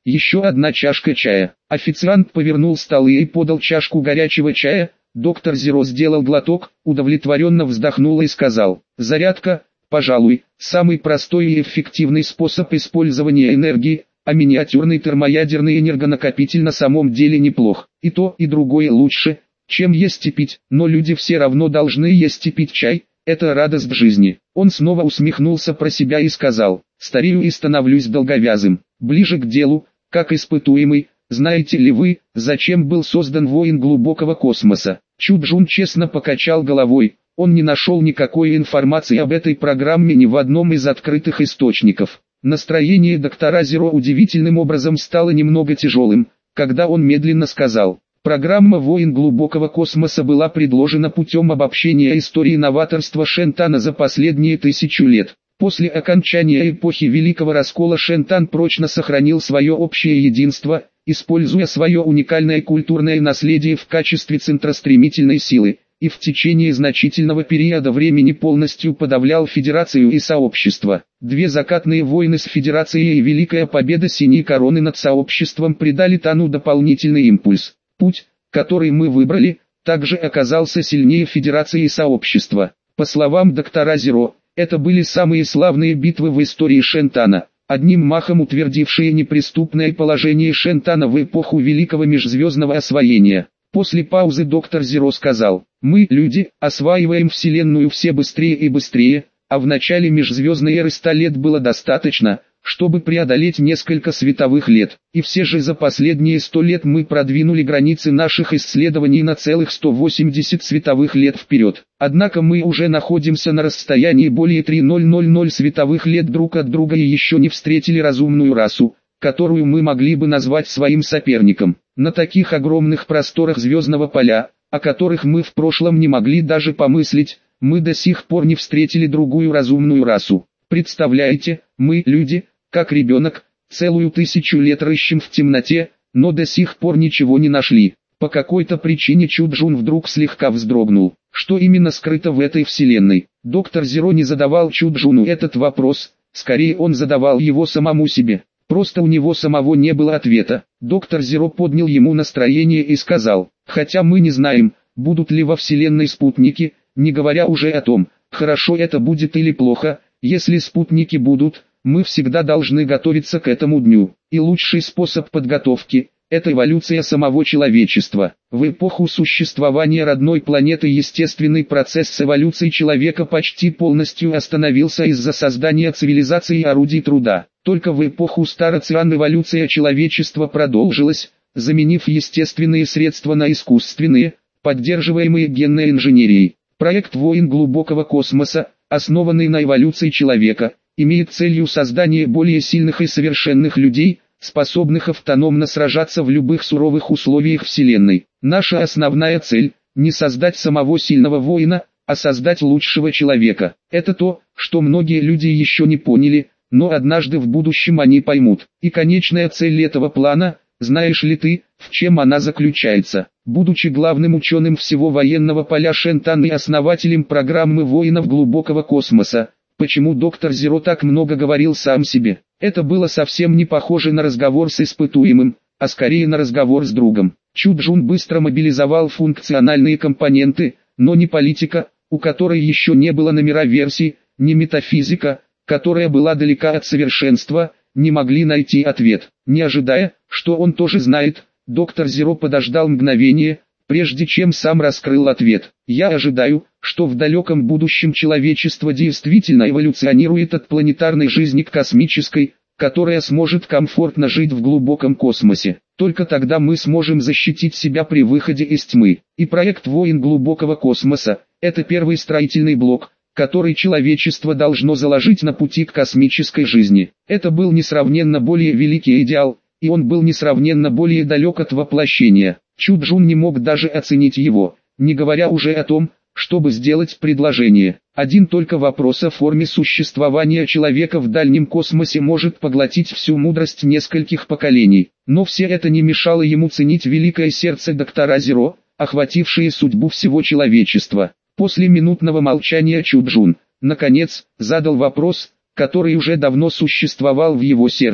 Еще одна чашка чая. Официант повернул столы и подал чашку горячего чая. Доктор Зеро сделал глоток, удовлетворенно вздохнул и сказал: «Зарядка, пожалуй, самый простой и эффективный способ использования энергии, а миниатюрный термоядерный энергонакопитель на самом деле неплох. И то, и другое лучше, чем есть и пить, но люди все равно должны есть и пить чай, это радость в жизни». Он снова усмехнулся про себя и сказал: «Старею и становлюсь долговязым». Ближе к делу, как испытуемый, знаете ли вы, зачем был создан воин глубокого космоса? Чуджун честно покачал головой. Он не нашел никакой информации об этой программе ни в одном из открытых источников. Настроение доктора Зеро удивительным образом стало немного тяжелым, когда он медленно сказал: «Программа «Воин глубокого космоса» была предложена путем обобщения истории новаторства Шентана за последние тысячу лет. После окончания эпохи Великого Раскола Шентан прочно сохранил свое общее единство, используя свое уникальное культурное наследие в качестве центростремительной силы, и в течение значительного периода времени полностью подавлял Федерацию и Сообщество. Две закатные войны с Федерацией и Великая Победа Синей Короны над Сообществом придали Тану дополнительный импульс. Путь, который мы выбрали, также оказался сильнее Федерации и Сообщества. По словам доктора Зеро, это были самые славные битвы в истории Шентана, одним махом утвердившие неприступное положение Шентана в эпоху Великого Межзвездного Освоения. После паузы доктор Зеро сказал: «Мы, люди, осваиваем Вселенную все быстрее и быстрее, а в начале межзвездной эры ста лет было достаточно, чтобы преодолеть несколько световых лет, и все же за последние сто лет мы продвинули границы наших исследований на целых сто восемьдесят световых лет вперед. Однако мы уже находимся на расстоянии более трёх тысяч световых лет друг от друга и еще не встретили разумную расу, которую мы могли бы назвать своим соперником. На таких огромных просторах звездного поля, о которых мы в прошлом не могли даже помыслить, мы до сих пор не встретили другую разумную расу. Представляете, мы, люди, как ребенок, целую тысячу лет рыщем в темноте, но до сих пор ничего не нашли». По какой-то причине Чуджун вдруг слегка вздрогнул. Что именно скрыто в этой вселенной? Доктор Зеро не задавал Чуджуну этот вопрос, скорее он задавал его самому себе. Просто у него самого не было ответа. Доктор Зеро поднял ему настроение и сказал: «Хотя мы не знаем, будут ли во вселенной спутники, не говоря уже о том, хорошо это будет или плохо, если спутники будут, мы всегда должны готовиться к этому дню. И лучший способ подготовки – это эволюция самого человечества. В эпоху существования родной планеты естественный процесс с эволюцией человека почти полностью остановился из-за создания цивилизации и орудий труда. Только в эпоху Староциан эволюция человечества продолжилась, заменив естественные средства на искусственные, поддерживаемые генной инженерией. Проект «Воин глубокого космоса», основанный на эволюции человека, имеет целью создание более сильных и совершенных людей, способных автономно сражаться в любых суровых условиях Вселенной. Наша основная цель – не создать самого сильного воина, а создать лучшего человека. Это то, что многие люди еще не поняли, но однажды в будущем они поймут. И конечная цель этого плана, знаешь ли ты, в чем она заключается? Будучи главным ученым всего военного поля Шентан и основателем программы воинов глубокого космоса, почему доктор Зеро так много говорил сам себе? Это было совсем не похоже на разговор с испытуемым, а скорее на разговор с другом. Чуджун быстро мобилизовал функциональные компоненты, но не политика, у которой еще не было номера версий, не метафизика, которая была далека от совершенства, не могли найти ответ. Не ожидая, что он тоже знает, доктор Зеро подождал мгновение, прежде чем сам раскрыл ответ. «Я ожидаю, что в далеком будущем человечество действительно эволюционирует от планетарной жизни к космической, которая сможет комфортно жить в глубоком космосе. Только тогда мы сможем защитить себя при выходе из тьмы. И проект «Воин глубокого космоса» – это первый строительный блок, который человечество должно заложить на пути к космической жизни. Это был несравненно более великий идеал, и он был несравненно более далек от воплощения. Чуджун не мог даже оценить его, не говоря уже о том, чтобы сделать предложение. Один только вопрос о форме существования человека в дальнем космосе может поглотить всю мудрость нескольких поколений. Но все это не мешало ему ценить великое сердце доктора Зеро, охватившее судьбу всего человечества. После минутного молчания Чуджун, наконец, задал вопрос, который уже давно существовал в его сердце.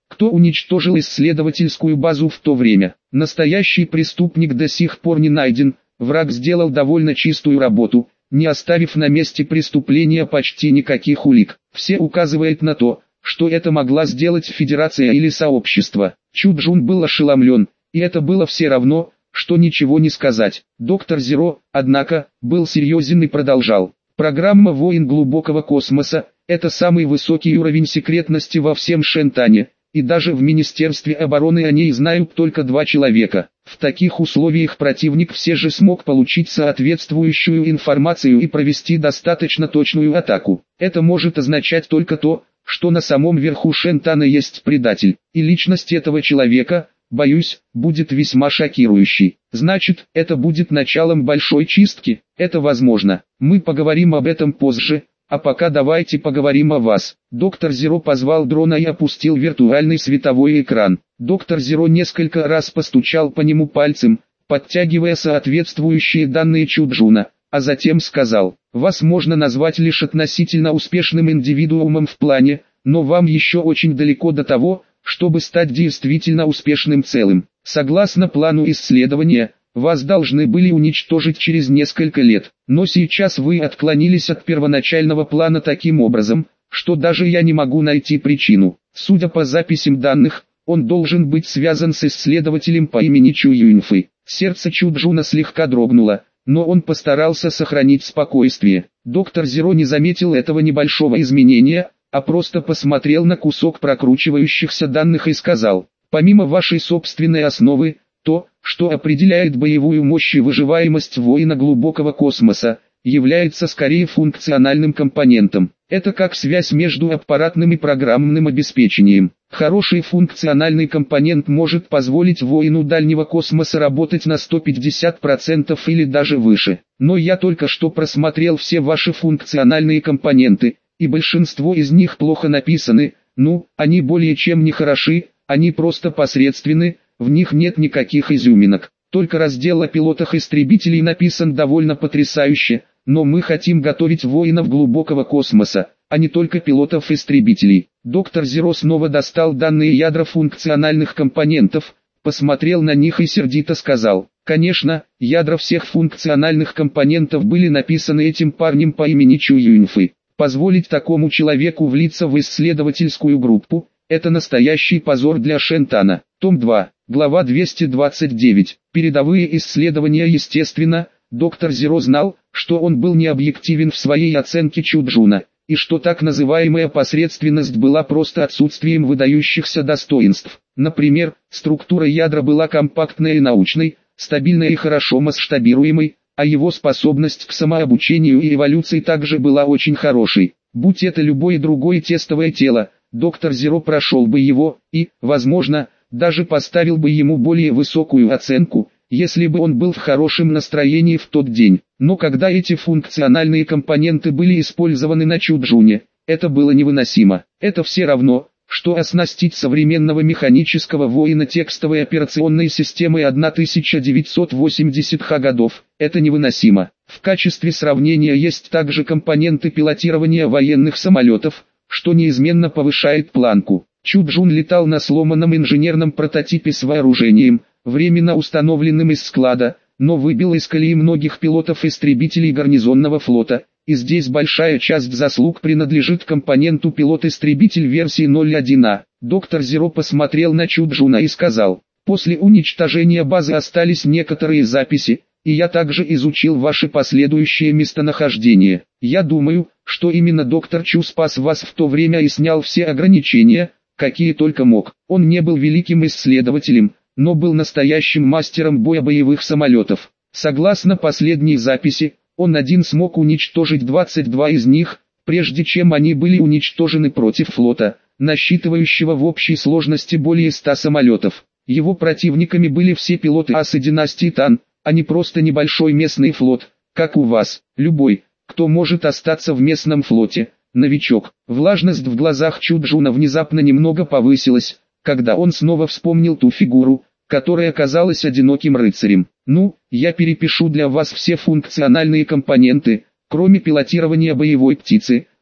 Кто уничтожил исследовательскую базу в то время? Настоящий преступник до сих пор не найден, враг сделал довольно чистую работу, не оставив на месте преступления почти никаких улик. Все указывает на то, что это могла сделать Федерация или сообщество. Чу Джун был ошеломлен, и это было все равно, что ничего не сказать. Доктор Зеро, однако, был серьезен и продолжал. Программа «Воин глубокого космоса» — это самый высокий уровень секретности во всем Шентане, и даже в Министерстве обороны о ней знают только два человека. В таких условиях противник все же смог получить соответствующую информацию и провести достаточно точную атаку. Это может означать только то, что на самом верху Шентана есть предатель, и личность этого человека, боюсь, будет весьма шокирующей. Значит, это будет началом большой чистки? Это возможно. Мы поговорим об этом позже, а пока давайте поговорим о вас. Доктор Зеро позвал дрона и опустил виртуальный световой экран. Доктор Зеро несколько раз постучал по нему пальцем, подтягивая соответствующие данные Чу Джуна, а затем сказал: «Вас можно назвать лишь относительно успешным индивидуумом в плане, но вам еще очень далеко до того, чтобы стать действительно успешным целым. Согласно плану исследования, вас должны были уничтожить через несколько лет, но сейчас вы отклонились от первоначального плана таким образом, что даже я не могу найти причину. Судя по записям данных, он должен быть связан с исследователем по имени Чу Юньфы». Сердце Чу Джуна слегка дрогнуло, но он постарался сохранить спокойствие. Доктор Зеро не заметил этого небольшого изменения, а просто посмотрел на кусок прокручивающихся данных и сказал: «Помимо вашей собственной основы, то, что определяет боевую мощь и выживаемость воина глубокого космоса, является скорее функциональным компонентом. Это как связь между аппаратным и программным обеспечением. Хороший функциональный компонент может позволить воину дальнего космоса работать на сто пятьдесят процентов или даже выше. Но я только что просмотрел все ваши функциональные компоненты, и большинство из них плохо написаны. Ну, они более чем не хороши, они просто посредственны, в них нет никаких изюминок. Только раздел о пилотах истребителей написан довольно потрясающе, но мы хотим готовить воинов глубокого космоса, а не только пилотов истребителей». Доктор Зеро снова достал данные ядра функциональных компонентов, посмотрел на них и сердито сказал: «Конечно, ядра всех функциональных компонентов были написаны этим парнем по имени Чу Юньфы. Позволить такому человеку влиться в исследовательскую группу – это настоящий позор для Шентана». Том два, глава двести двадцать девять. Передовые исследования. Естественно, доктор Зеро знал, что он был необъективен в своей оценке Чу Джуна, и что так называемая посредственность была просто отсутствием выдающихся достоинств. Например, структура ядра была компактной и научной, стабильной и хорошо масштабируемой, а его способность к самообучению и эволюции также была очень хорошей. Будь это любое другое тестовое тело, доктор Зеро прошел бы его, и, возможно, даже поставил бы ему более высокую оценку, если бы он был в хорошем настроении в тот день. Но когда эти функциональные компоненты были использованы на Чу Джуне, это было невыносимо. Это все равно, что оснастить современного механического воина текстовой операционной системой тысяча девятьсот восьмидесятых годов. Это невыносимо. В качестве сравнения есть также компоненты пилотирования военных самолетов, что неизменно повышает планку. Чу Джун летал на сломанном инженерном прототипе с вооружением, временно установленным из склада, но выбил из колеи многих пилотов-истребителей гарнизонного флота, и здесь большая часть заслуг принадлежит компоненту пилот-истребитель версии ноль один А. Доктор Зеро посмотрел на Чу Джуна и сказал: «После уничтожения базы остались некоторые записи, и я также изучил ваши последующие местонахождения. Я думаю, что именно доктор Чу спас вас в то время и снял все ограничения, какие только мог. Он не был великим исследователем, но был настоящим мастером боя боевых самолетов. Согласно последней записи, он один смог уничтожить двадцать два из них, прежде чем они были уничтожены против флота, насчитывающего в общей сложности более ста самолетов. Его противниками были все пилоты асы династии Тан, а не просто небольшой местный флот, как у вас. Любой, кто может остаться в местном флоте, новичок». Влажность в глазах Чу Джуна внезапно немного повысилась, когда он снова вспомнил ту фигуру, которая казалась одиноким рыцарем. «Ну, я перепишу для вас все функциональные компоненты, кроме пилотирования боевой птицы,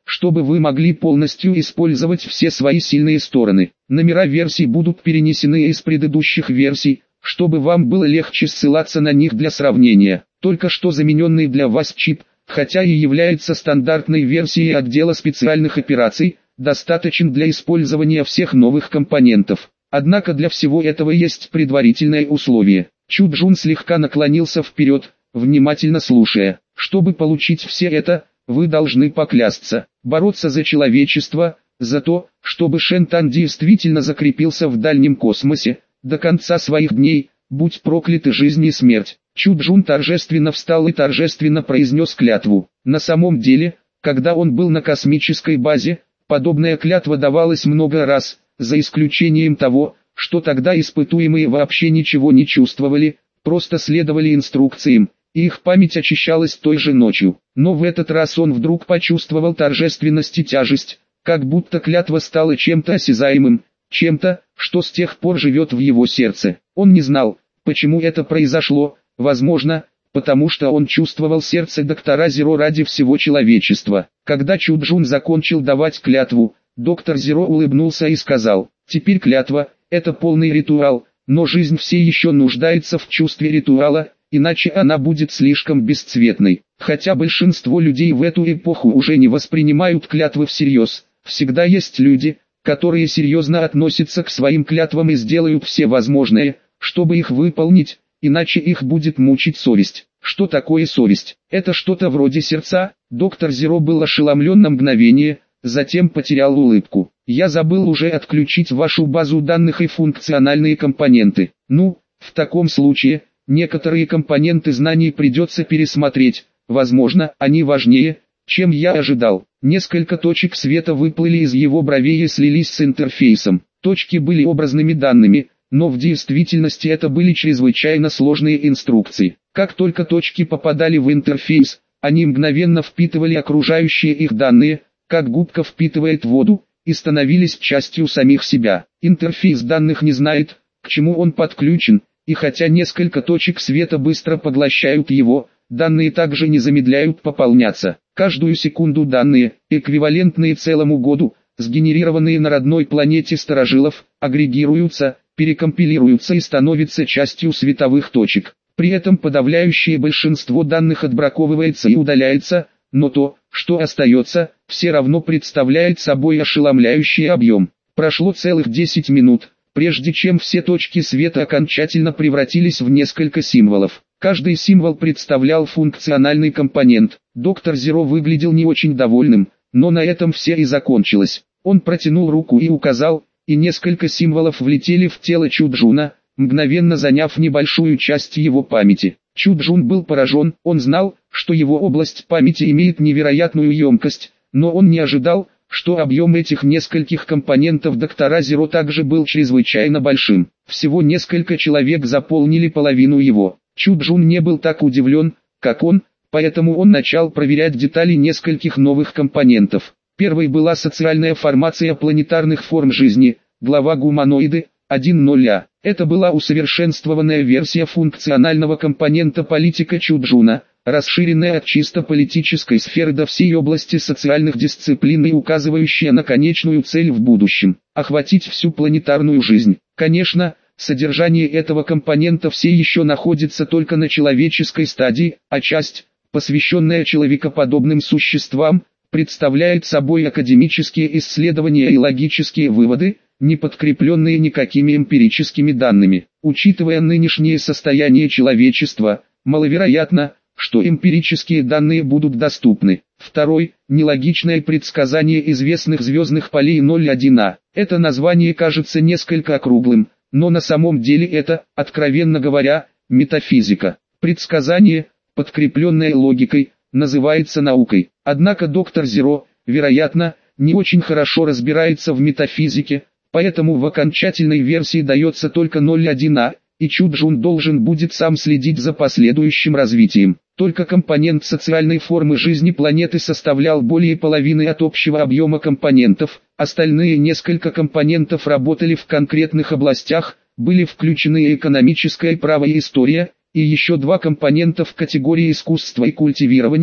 чтобы вы могли полностью использовать все свои сильные стороны. Номера версий будут перенесены из предыдущих версий, чтобы вам было легче ссылаться на них для сравнения. Только что замененный для вас чип, хотя и является стандартной версией отдела специальных операций, достаточен для использования всех новых компонентов. Однако для всего этого есть предварительное условие. Чу Джун слегка наклонился вперед, внимательно слушая. Чтобы получить все это, вы должны поклясться, бороться за человечество, за то, чтобы Шен Тан действительно закрепился в дальнем космосе, до конца своих дней, будь прокляты жизнь и смерть. Чу Джун торжественно встал и торжественно произнес клятву. На самом деле, когда он был на космической базе, подобная клятва давалась много раз, за исключением того, что тогда испытуемые вообще ничего не чувствовали, просто следовали инструкциям, и их память очищалась той же ночью. Но в этот раз он вдруг почувствовал торжественность и тяжесть, как будто клятва стала чем-то осязаемым, чем-то, что с тех пор живет в его сердце. Он не знал, почему это произошло, возможно, потому что он чувствовал сердце доктора Зеро ради всего человечества. Когда Чу Джун закончил давать клятву, доктор Зеро улыбнулся и сказал: «Теперь клятва – это полный ритуал, но жизнь все еще нуждается в чувстве ритуала, иначе она будет слишком бесцветной». Хотя большинство людей в эту эпоху уже не воспринимают клятвы всерьез, всегда есть люди, которые серьезно относятся к своим клятвам и сделают все возможное, чтобы их выполнить, иначе их будет мучить совесть. Что такое совесть? Это что-то вроде сердца? Доктор Зеро был ошеломлен на мгновение, затем потерял улыбку. «Я забыл уже отключить вашу базу данных и функциональные компоненты. Ну, в таком случае, некоторые компоненты знаний придется пересмотреть, возможно, они важнее, чем я ожидал». Несколько точек света выплыли из его бровей и слились с интерфейсом. Точки были образными данными, но в действительности это были чрезвычайно сложные инструкции. Как только точки попадали в интерфейс, они мгновенно впитывали окружающие их данные, как губка впитывает воду, и становились частью самих себя. Интерфейс данных не знает, к чему он подключен, и хотя несколько точек света быстро поглощают его, данные также не замедляют пополняться. Каждую секунду данные, эквивалентные целому году, сгенерированные на родной планете старожилов, агрегируются, перекомпилируются и становятся частью световых точек. При этом подавляющее большинство данных отбраковывается и удаляется, но то, что остается, все равно представляет собой ошеломляющий объем. Прошло целых десять минут, прежде чем все точки света окончательно превратились в несколько символов. Каждый символ представлял функциональный компонент. Доктор Зеро выглядел не очень довольным, но на этом все и закончилось. Он протянул руку и указал, и несколько символов влетели в тело Чу Джуна, мгновенно заняв небольшую часть его памяти. Чу Джун был поражен, он знал, что его область памяти имеет невероятную емкость, но он не ожидал, что объем этих нескольких компонентов доктора Зеро также был чрезвычайно большим. Всего несколько человек заполнили половину его. Чу Джун не был так удивлен, как он, поэтому он начал проверять детали нескольких новых компонентов. Первой была социальная формация планетарных форм жизни, глава гуманоиды, один ноль А. Это была усовершенствованная версия функционального компонента политика Чу Джуна, расширенная от чисто политической сферы до всей области социальных дисциплин и указывающая на конечную цель в будущем – охватить всю планетарную жизнь. Конечно, содержание этого компонента все еще находится только на человеческой стадии, а часть, посвященная человекоподобным существам, представляет собой академические исследования и логические выводы, не подкрепленные никакими эмпирическими данными. Учитывая нынешнее состояние человечества, маловероятно, что эмпирические данные будут доступны. Второй – нелогичное предсказание известных звездных полей ноль один А. Это название кажется несколько округлым, но на самом деле это, откровенно говоря, метафизика. Предсказание, подкрепленное логикой, называется наукой. Однако доктор Зеро, вероятно, не очень хорошо разбирается в метафизике, поэтому в окончательной версии дается только ноль один А, и Чу Джун должен будет сам следить за последующим развитием. Только компонент социальной формы жизни планеты составлял более половины от общего объема компонентов, остальные несколько компонентов работали в конкретных областях, были включены экономическое право и история, и еще два компонента в категории искусства и культивирования,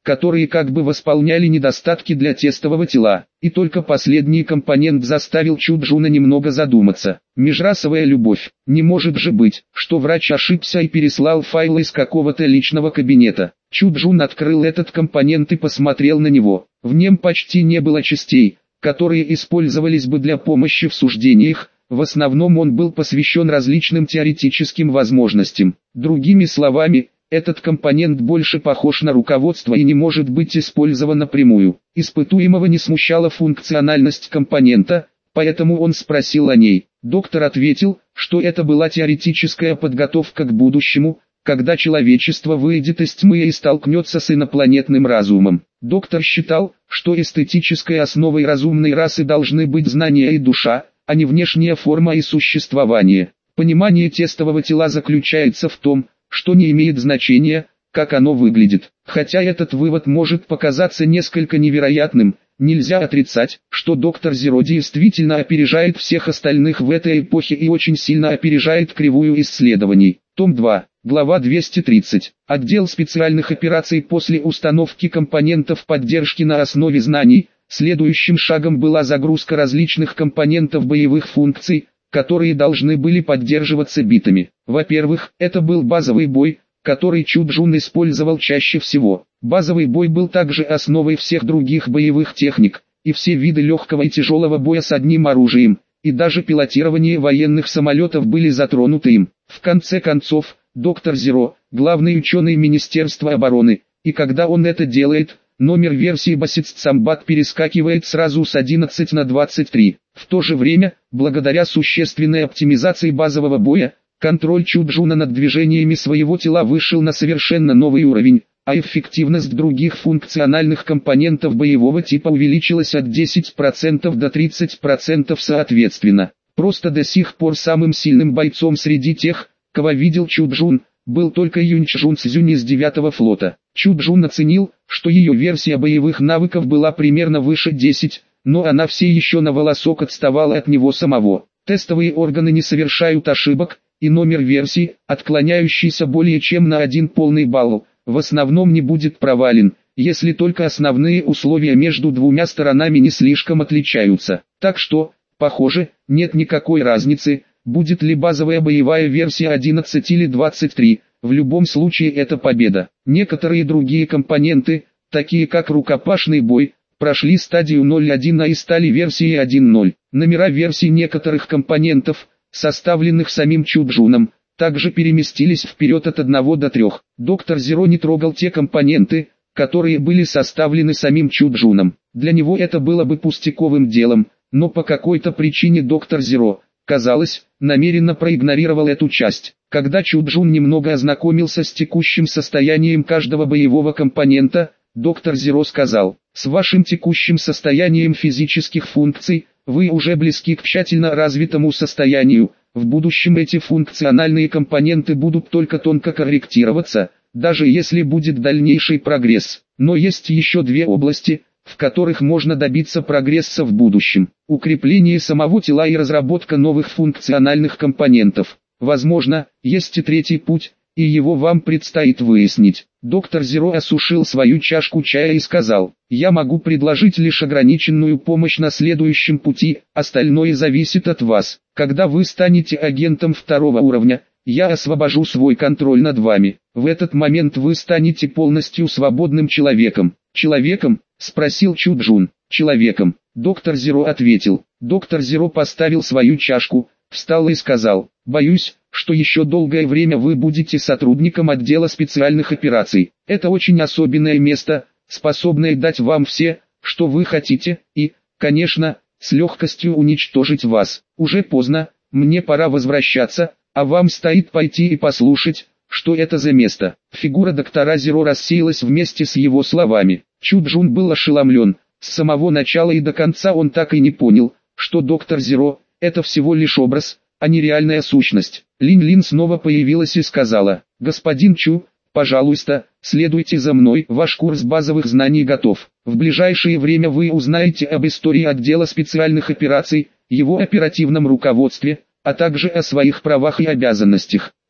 которые как бы восполняли недостатки для тестового тела. И только последний компонент заставил Чуджуна немного задуматься. Межрасовая любовь. Не может же быть, что врач ошибся и переслал файлы из какого-то личного кабинета. Чуджун открыл этот компонент и посмотрел на него. В нем почти не было частей, которые использовались бы для помощи в суждениях. В основном он был посвящен различным теоретическим возможностям. Другими словами, этот компонент больше похож на руководство и не может быть использован напрямую. Испытуемого не смущала функциональность компонента, поэтому он спросил о ней. Доктор ответил, что это была теоретическая подготовка к будущему, когда человечество выйдет из тьмы и столкнется с инопланетным разумом. Доктор считал, что эстетической основой разумной расы должны быть знания и душа, а не внешняя форма и существование. Понимание тестового тела заключается в том, что не имеет значения, как оно выглядит. Хотя этот вывод может показаться несколько невероятным, нельзя отрицать, что доктор Зеро действительно опережает всех остальных в этой эпохе и очень сильно опережает кривую исследований. Том два, глава двести тридцать. Отдел специальных операций после установки компонентов поддержки на основе знаний. Следующим шагом была загрузка различных компонентов боевых функций, которые должны были поддерживаться битами. Во-первых, это был базовый бой, который Чуджун использовал чаще всего. Базовый бой был также основой всех других боевых техник, и все виды легкого и тяжелого боя с одним оружием, и даже пилотирование военных самолетов были затронуты им. В конце концов, доктор Зеро, главный ученый Министерства обороны, и когда он это делает, номер версии Басиц-Самбат перескакивает сразу с одиннадцати на двадцать три. В то же время, благодаря существенной оптимизации базового боя, контроль Чуджуна над движениями своего тела вышел на совершенно новый уровень, а эффективность других функциональных компонентов боевого типа увеличилась от десяти процентов до тридцати процентов соответственно. Просто до сих пор самым сильным бойцом среди тех, кого видел Чуджун, был только Юньчжун Цзюнь из девятого флота. Чуджун оценил, что ее версия боевых навыков была примерно выше десяти, но она все еще на волосок отставала от него самого. Тестовые органы не совершают ошибок, и номер версии, отклоняющийся более чем на один полный балл, в основном не будет провален, если только основные условия между двумя сторонами не слишком отличаются. Так что, похоже, нет никакой разницы, будет ли базовая боевая версия одиннадцать или двадцать три, в любом случае это победа. Некоторые другие компоненты, такие как рукопашный бой, прошли стадию ноль один и стали версией один ноль. Номера версий некоторых компонентов, составленных самим Чуджуном, также переместились вперед от одного до трёх. Доктор Зеро не трогал те компоненты, которые были составлены самим Чуджуном. Для него это было бы пустяковым делом, но по какой-то причине доктор Зеро, казалось, намеренно проигнорировал эту часть. Когда Чуджун немного ознакомился с текущим состоянием каждого боевого компонента, доктор Зеро сказал: «С вашим текущим состоянием физических функций, вы уже близки к тщательно развитому состоянию. В будущем эти функциональные компоненты будут только тонко корректироваться, даже если будет дальнейший прогресс. Но есть еще две области, в которых можно добиться прогресса в будущем: укрепление самого тела и разработка новых функциональных компонентов. Возможно, есть и третий путь, и его вам предстоит выяснить». Доктор Зеро осушил свою чашку чая и сказал: «Я могу предложить лишь ограниченную помощь на следующем пути, остальное зависит от вас. Когда вы станете агентом второго уровня, я освобожу свой контроль над вами. В этот момент вы станете полностью свободным человеком». «Человеком?» — спросил Чуджун. «Человеком», — доктор Зеро ответил. Доктор Зеро поставил свою чашку, встал и сказал: «Боюсь, что еще долгое время вы будете сотрудником отдела специальных операций. Это очень особенное место, способное дать вам все, что вы хотите, и, конечно, с легкостью уничтожить вас. Уже поздно, мне пора возвращаться, а вам стоит пойти и послушать, что это за место». Фигура доктора Зеро рассеялась вместе с его словами. Чуджун был ошеломлен. С самого начала и до конца он так и не понял, что доктор Зеро – это всего лишь образ, а не реальная сущность. Лин-Лин снова появилась и сказала: «Господин Чу, пожалуйста, следуйте за мной, ваш курс базовых знаний готов. В ближайшее время вы узнаете об истории отдела специальных операций, его оперативном руководстве, а также о своих правах и обязанностях».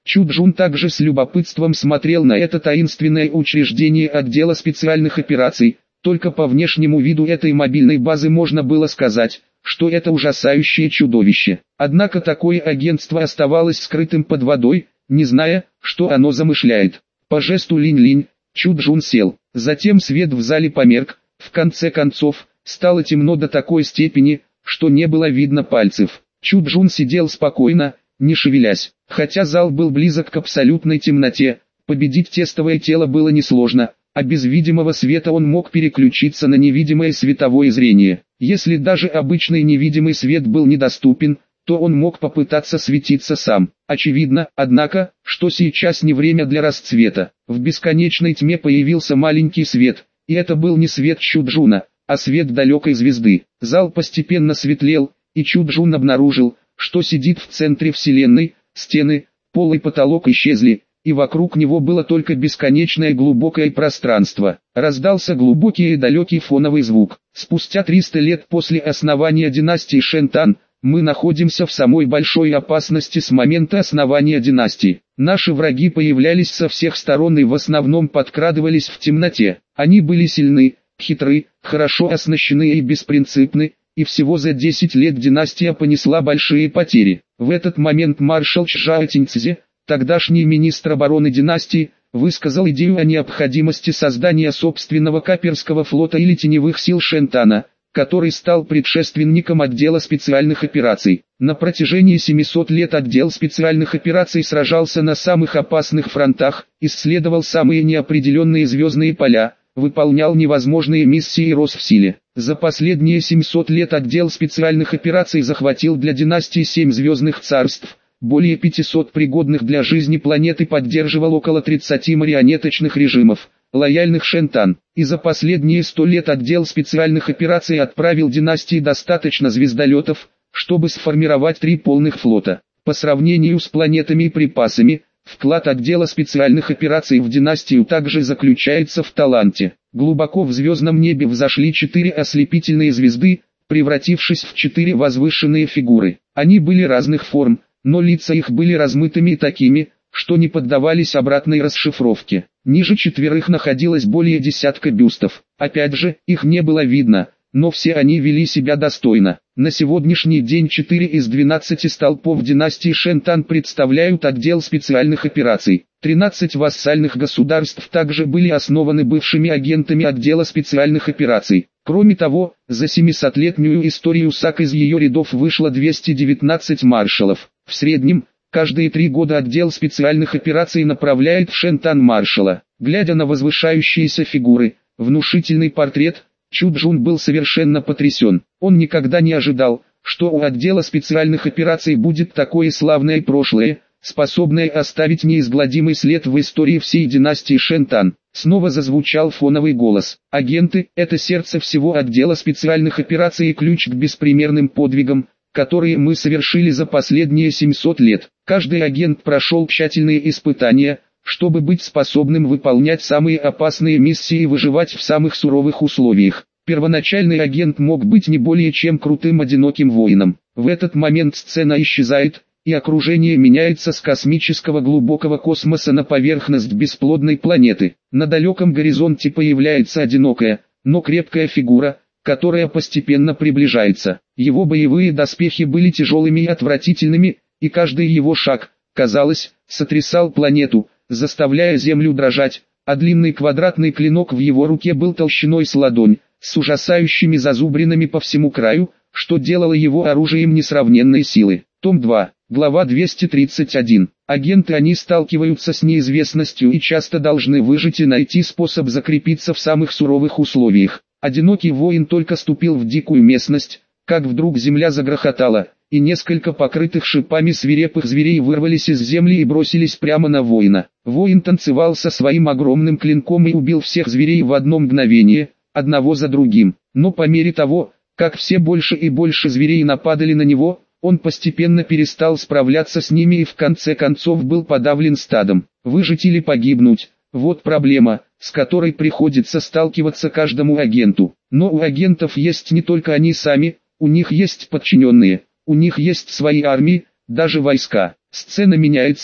Чу Джун также с любопытством смотрел на это таинственное учреждение отдела специальных операций. Только по внешнему виду этой мобильной базы можно было сказать, что это ужасающее чудовище. Однако такое агентство оставалось скрытым под водой, не зная, что оно замышляет. По жесту Линь-Линь, Чу Джун сел. Затем свет в зале померк. В конце концов, стало темно до такой степени, что не было видно пальцев. Чу Джун сидел спокойно, не шевелясь. Хотя зал был близок к абсолютной темноте, победить тестовое тело было несложно, а без видимого света он мог переключиться на невидимое световое зрение. Если даже обычный невидимый свет был недоступен, то он мог попытаться светиться сам. Очевидно, однако, что сейчас не время для расцвета. В бесконечной тьме появился маленький свет, и это был не свет Чу Джуна, а свет далекой звезды. Зал постепенно светлел, и Чу Джун обнаружил, что сидит в центре вселенной. Стены, пол и потолок исчезли, и вокруг него было только бесконечное глубокое пространство. Раздался глубокий и далекий фоновый звук. Спустя триста лет после основания династии Шентан, мы находимся в самой большой опасности с момента основания династии. Наши враги появлялись со всех сторон и в основном подкрадывались в темноте. Они были сильны, хитры, хорошо оснащены и беспринципны, и всего за десять лет династия понесла большие потери. В этот момент маршал Чжао Тиньцзи, тогдашний министр обороны династии, высказал идею о необходимости создания собственного каперского флота или теневых сил Шентана, который стал предшественником отдела специальных операций. На протяжении семисот лет отдел специальных операций сражался на самых опасных фронтах, исследовал самые неопределенные звездные поля, выполнял невозможные миссии и рос в силе. За последние семьсот лет отдел специальных операций захватил для династии семь звездных царств, более пятисот пригодных для жизни планет и поддерживал около тридцати марионеточных режимов, лояльных Шентан. И за последние сто лет отдел специальных операций отправил династии достаточно звездолетов, чтобы сформировать три полных флота. По сравнению с планетами и припасами, вклад отдела специальных операций в династию также заключается в таланте. Глубоко в звездном небе взошли четыре ослепительные звезды, превратившись в четыре возвышенные фигуры. Они были разных форм, но лица их были размытыми и такими, что не поддавались обратной расшифровке. Ниже четверых находилось более десятка бюстов. Опять же, их не было видно, но все они вели себя достойно. На сегодняшний день четыре из двенадцати столпов династии Шентан представляют отдел специальных операций. тринадцать вассальных государств также были основаны бывшими агентами отдела специальных операций. Кроме того, за семисотлетнюю историю САК из ее рядов вышло двести девятнадцать маршалов. В среднем, каждые три года отдел специальных операций направляет в Шентан маршала. Глядя на возвышающиеся фигуры, внушительный портрет, Чу Джун был совершенно потрясен. Он никогда не ожидал, что у отдела специальных операций будет такое славное прошлое, способное оставить неизгладимый след в истории всей династии Шентан. Снова зазвучал фоновый голос. Агенты – это сердце всего отдела специальных операций и ключ к беспримерным подвигам, которые мы совершили за последние семьсот лет. Каждый агент прошел тщательные испытания, чтобы быть способным выполнять самые опасные миссии и выживать в самых суровых условиях. Первоначальный агент мог быть не более чем крутым одиноким воином. В этот момент сцена исчезает, и окружение меняется с космического глубокого космоса на поверхность бесплодной планеты. На далеком горизонте появляется одинокая, но крепкая фигура, которая постепенно приближается. Его боевые доспехи были тяжелыми и отвратительными, и каждый его шаг, казалось, сотрясал планету, заставляя землю дрожать, а длинный квадратный клинок в его руке был толщиной с ладонь, с ужасающими зазубринами по всему краю, что делало его оружием несравненной силы. Том два, глава двести тридцать один. Агенты они сталкиваются с неизвестностью и часто должны выжить и найти способ закрепиться в самых суровых условиях. Одинокий воин только ступил в дикую местность, как вдруг земля загрохотала, и несколько покрытых шипами свирепых зверей вырвались из земли и бросились прямо на воина. Воин танцевал со своим огромным клинком и убил всех зверей в одно мгновение, одного за другим. Но по мере того, как все больше и больше зверей нападали на него, он постепенно перестал справляться с ними и в конце концов был подавлен стадом. Выжить или погибнуть – вот проблема, с которой приходится сталкиваться каждому агенту. Но у агентов есть не только они сами, у них есть подчиненные. У них есть свои армии, даже войска. Сцена меняется,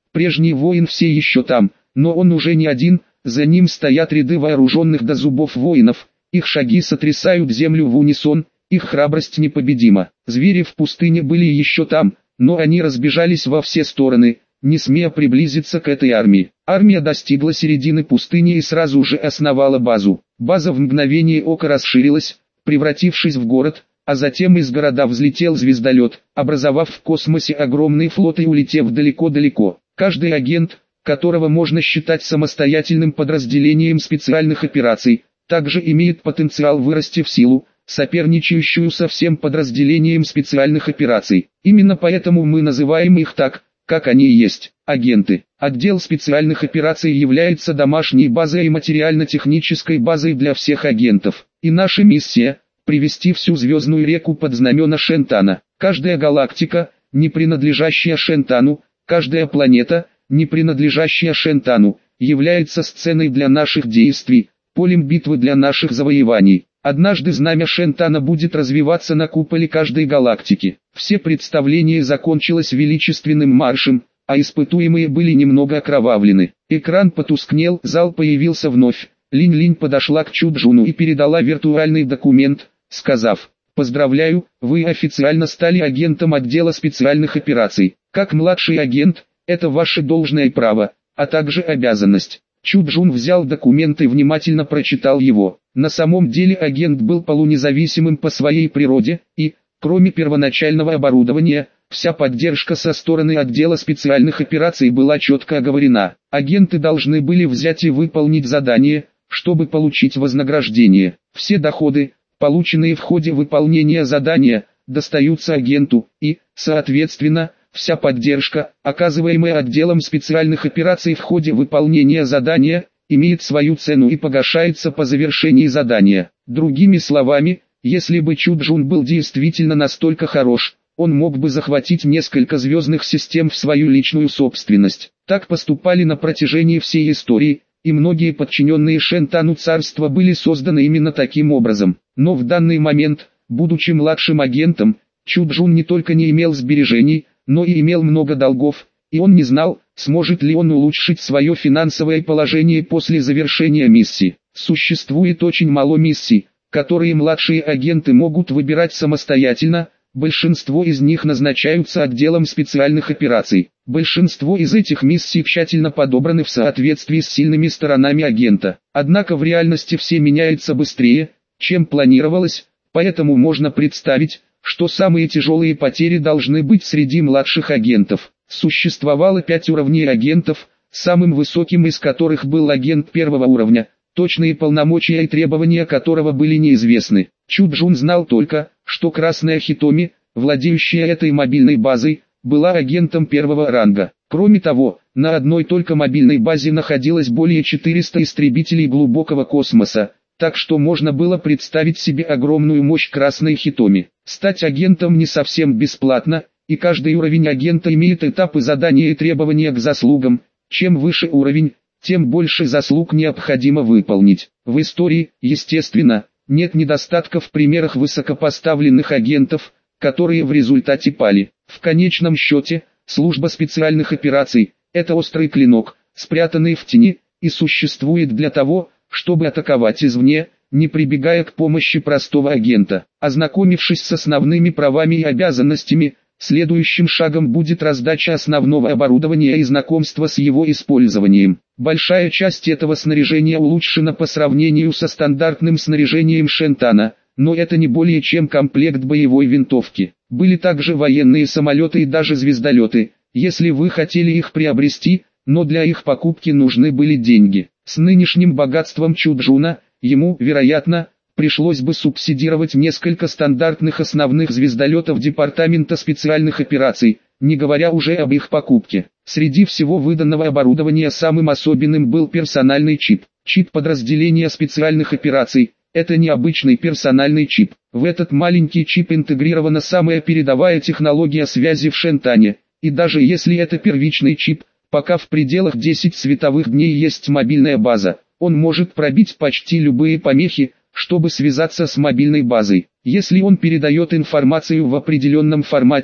Прежний воин все еще там, но он уже не один, за ним стоят ряды вооруженных до зубов воинов, их шаги сотрясают землю в унисон, их храбрость непобедима. Звери в пустыне были еще там, но они разбежались во все стороны, не смея приблизиться к этой армии. Армия достигла середины пустыни и сразу же основала базу. База в мгновение ока расширилась, превратившись в город, а затем из города взлетел звездолет, образовав в космосе огромный флот и улетев далеко-далеко. Каждый агент, которого можно считать самостоятельным подразделением специальных операций, также имеет потенциал вырасти в силу, соперничающую со всем подразделением специальных операций. Именно поэтому мы называем их так, как они и есть, агенты. Отдел специальных операций является домашней базой и материально-технической базой для всех агентов. И наша миссия – привести всю звездную реку под знамена Шентана. Каждая галактика, не принадлежащая Шентану, каждая планета, не принадлежащая Шентану, является сценой для наших действий, полем битвы для наших завоеваний. Однажды знамя Шентана будет развиваться на куполе каждой галактики. Все представления закончилось величественным маршем, а испытуемые были немного окровавлены. Экран потускнел, зал появился вновь. Линь-Линь подошла к Чуджуну и передала виртуальный документ, сказав: «Поздравляю, вы официально стали агентом отдела специальных операций. Как младший агент, это ваше должное право, а также обязанность». Чуджун взял документ и внимательно прочитал его. На самом деле агент был полунезависимым по своей природе, и, кроме первоначального оборудования, вся поддержка со стороны отдела специальных операций была четко оговорена. Агенты должны были взять и выполнить задание, чтобы получить вознаграждение. Все доходы, полученные в ходе выполнения задания, достаются агенту, и, соответственно, вся поддержка, оказываемая отделом специальных операций в ходе выполнения задания, имеет свою цену и погашается по завершении задания. Другими словами, если бы Чуджун был действительно настолько хорош, он мог бы захватить несколько звездных систем в свою личную собственность. Так поступали на протяжении всей истории, и многие подчиненные Шентану царства были созданы именно таким образом. Но в данный момент, будучи младшим агентом, Чуджун не только не имел сбережений, но и имел много долгов, и он не знал, сможет ли он улучшить свое финансовое положение после завершения миссии. Существует очень мало миссий, которые младшие агенты могут выбирать самостоятельно, большинство из них назначаются отделом специальных операций. Большинство из этих миссий тщательно подобраны в соответствии с сильными сторонами агента. Однако в реальности все меняется быстрее, чем планировалось, поэтому можно представить, что самые тяжелые потери должны быть среди младших агентов. Существовало пять уровней агентов, самым высоким из которых был агент первого уровня, точные полномочия и требования которого были неизвестны. Чуджун знал только, что Красная Хитоми, владеющая этой мобильной базой, была агентом первого ранга. Кроме того, на одной только мобильной базе находилось более четырёхсот истребителей глубокого космоса, так что можно было представить себе огромную мощь Красной Хитоми. Стать агентом не совсем бесплатно, и каждый уровень агента имеет этапы задания и требования к заслугам. Чем выше уровень, тем больше заслуг необходимо выполнить. В истории, естественно, нет недостатка в примерах высокопоставленных агентов, которые в результате пали. В конечном счете, служба специальных операций – это острый клинок, спрятанный в тени, и существует для того, чтобы атаковать извне, не прибегая к помощи простого агента. Ознакомившись с основными правами и обязанностями, следующим шагом будет раздача основного оборудования и знакомство с его использованием. Большая часть этого снаряжения улучшена по сравнению со стандартным снаряжением Шентана, но это не более чем комплект боевой винтовки. Были также военные самолеты и даже звездолеты, если вы хотели их приобрести, но для их покупки нужны были деньги. С нынешним богатством Чуджуна, ему, вероятно, пришлось бы субсидировать несколько стандартных основных звездолетов Департамента специальных операций, не говоря уже об их покупке. Среди всего выданного оборудования самым особенным был персональный чип. Чип подразделения специальных операций – это необычный персональный чип. В этот маленький чип интегрирована самая передовая технология связи в Шентане, и даже если это первичный чип, пока в пределах десяти световых дней есть мобильная база, он может пробить почти любые помехи, чтобы связаться с мобильной базой. Если он передает информацию в определенном формате,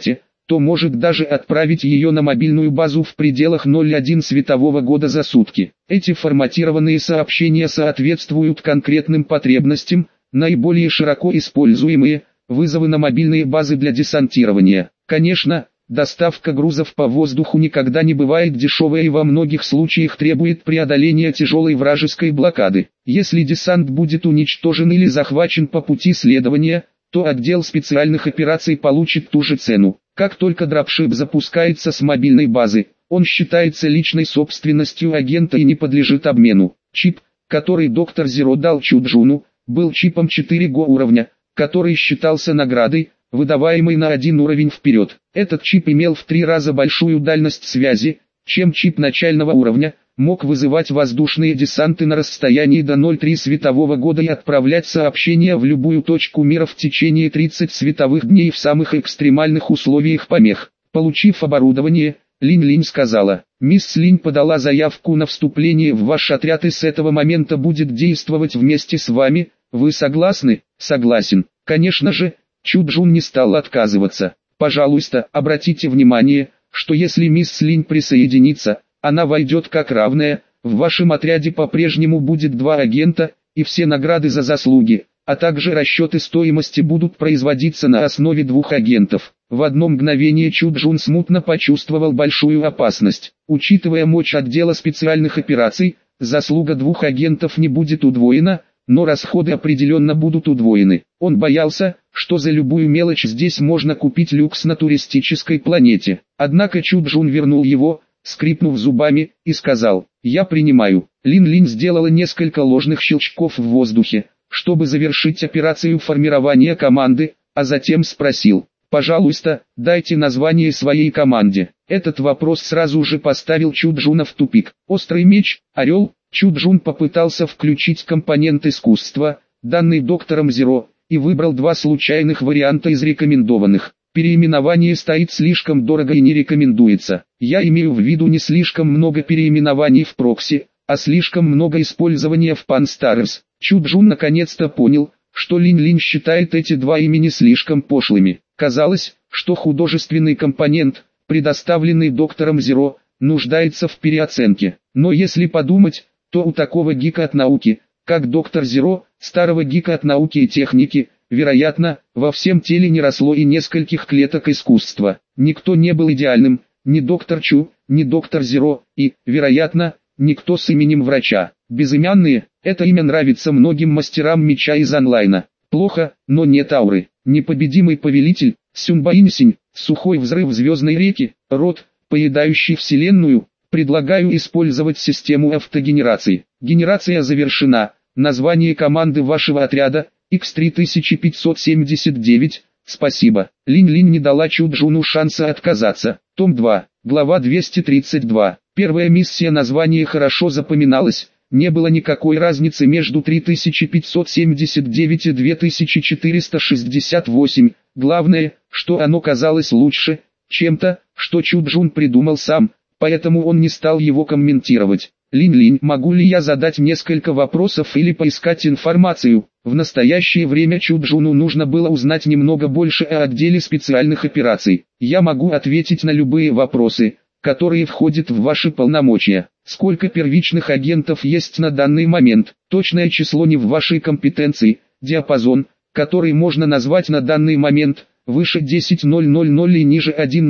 то может даже отправить ее на мобильную базу в пределах ноль целых одна десятая светового года за сутки. Эти форматированные сообщения соответствуют конкретным потребностям, наиболее широко используемые вызовы на мобильные базы для десантирования. Конечно, доставка грузов по воздуху никогда не бывает дешевой и во многих случаях требует преодоления тяжелой вражеской блокады. Если десант будет уничтожен или захвачен по пути следования, то отдел специальных операций получит ту же цену. Как только дропшип запускается с мобильной базы, он считается личной собственностью агента и не подлежит обмену. Чип, который доктор Зеро дал Чуджуну, был чипом четыре го уровня, который считался наградой, выдаваемой на один уровень вперед. Этот чип имел в три раза большую дальность связи, чем чип начального уровня, мог вызывать воздушные десанты на расстоянии до ноль целых три светового года и отправлять сообщения в любую точку мира в течение тридцати световых дней в самых экстремальных условиях помех. Получив оборудование, Линь-Линь сказала: «Мисс Линь подала заявку на вступление в ваш отряд и с этого момента будет действовать вместе с вами. Вы согласны?» «Согласен». Конечно же, Чуджун не стал отказываться. «Пожалуйста, обратите внимание, что если мисс Линь присоединится, она войдет как равная, в вашем отряде по-прежнему будет два агента, и все награды за заслуги, а также расчеты стоимости будут производиться на основе двух агентов». В одно мгновение Чуджун смутно почувствовал большую опасность. Учитывая мощь отдела специальных операций, заслуга двух агентов не будет удвоена, но расходы определенно будут удвоены. Он боялся, что за любую мелочь здесь можно купить люкс на туристической планете. Однако Чуджун вернул его, скрипнув зубами, и сказал: «Я принимаю». Лин-Линь сделала несколько ложных щелчков в воздухе, чтобы завершить операцию формирования команды, а затем спросил: «Пожалуйста, дайте название своей команде». Этот вопрос сразу же поставил Чуджуна в тупик. Острый меч, орел. Чуджун попытался включить компонент искусства, данный доктором Зеро, и выбрал два случайных варианта из рекомендованных. Переименование стоит слишком дорого и не рекомендуется. Я имею в виду не слишком много переименований в прокси, а слишком много использования в Панстарес. Чуджун наконец-то понял, что Линь-Линь считает эти два имени слишком пошлыми. Казалось, что художественный компонент, предоставленный доктором Зеро, нуждается в переоценке. Но если подумать, то у такого гика от науки, как доктор Зеро, старого гика от науки и техники, вероятно, во всем теле не росло и нескольких клеток искусства. Никто не был идеальным, ни доктор Чу, ни доктор Зеро, и, вероятно, никто с именем врача. Безымянные, это имя нравится многим мастерам меча из онлайна. Плохо, но нет ауры. Непобедимый повелитель, Сюнбаинсинь, сухой взрыв звездной реки, род, поедающий вселенную. Предлагаю использовать систему автогенерации. Генерация завершена. Название команды вашего отряда икс три тысячи пятьсот семьдесят девять. Спасибо. Линь-Линь не дала Чуджуну шанса отказаться. Том два, глава двести тридцать два. Первая миссия, название хорошо запоминалось. Не было никакой разницы между три тысячи пятьсот семьдесят девять и две тысячи четыреста шестьдесят восемь. Главное, что оно казалось лучше, чем-то, что Чуджун придумал сам, поэтому он не стал его комментировать. Линь-Линь, могу ли я задать несколько вопросов или поискать информацию? В настоящее время Чуджуну нужно было узнать немного больше о отделе специальных операций. Я могу ответить на любые вопросы, которые входят в ваши полномочия. Сколько первичных агентов есть на данный момент? Точное число не в вашей компетенции. Диапазон, который можно назвать на данный момент, выше десять тысяч и ниже один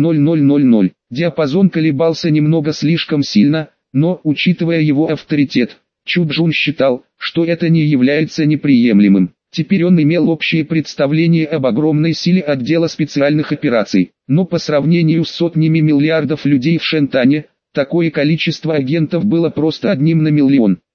тысяча. Диапазон колебался немного слишком сильно, но, учитывая его авторитет, Чуджун считал, что это не является неприемлемым. Теперь он имел общее представление об огромной силе отдела специальных операций, но по сравнению с сотнями миллиардов людей в Шентане, такое количество агентов было просто одним на миллион.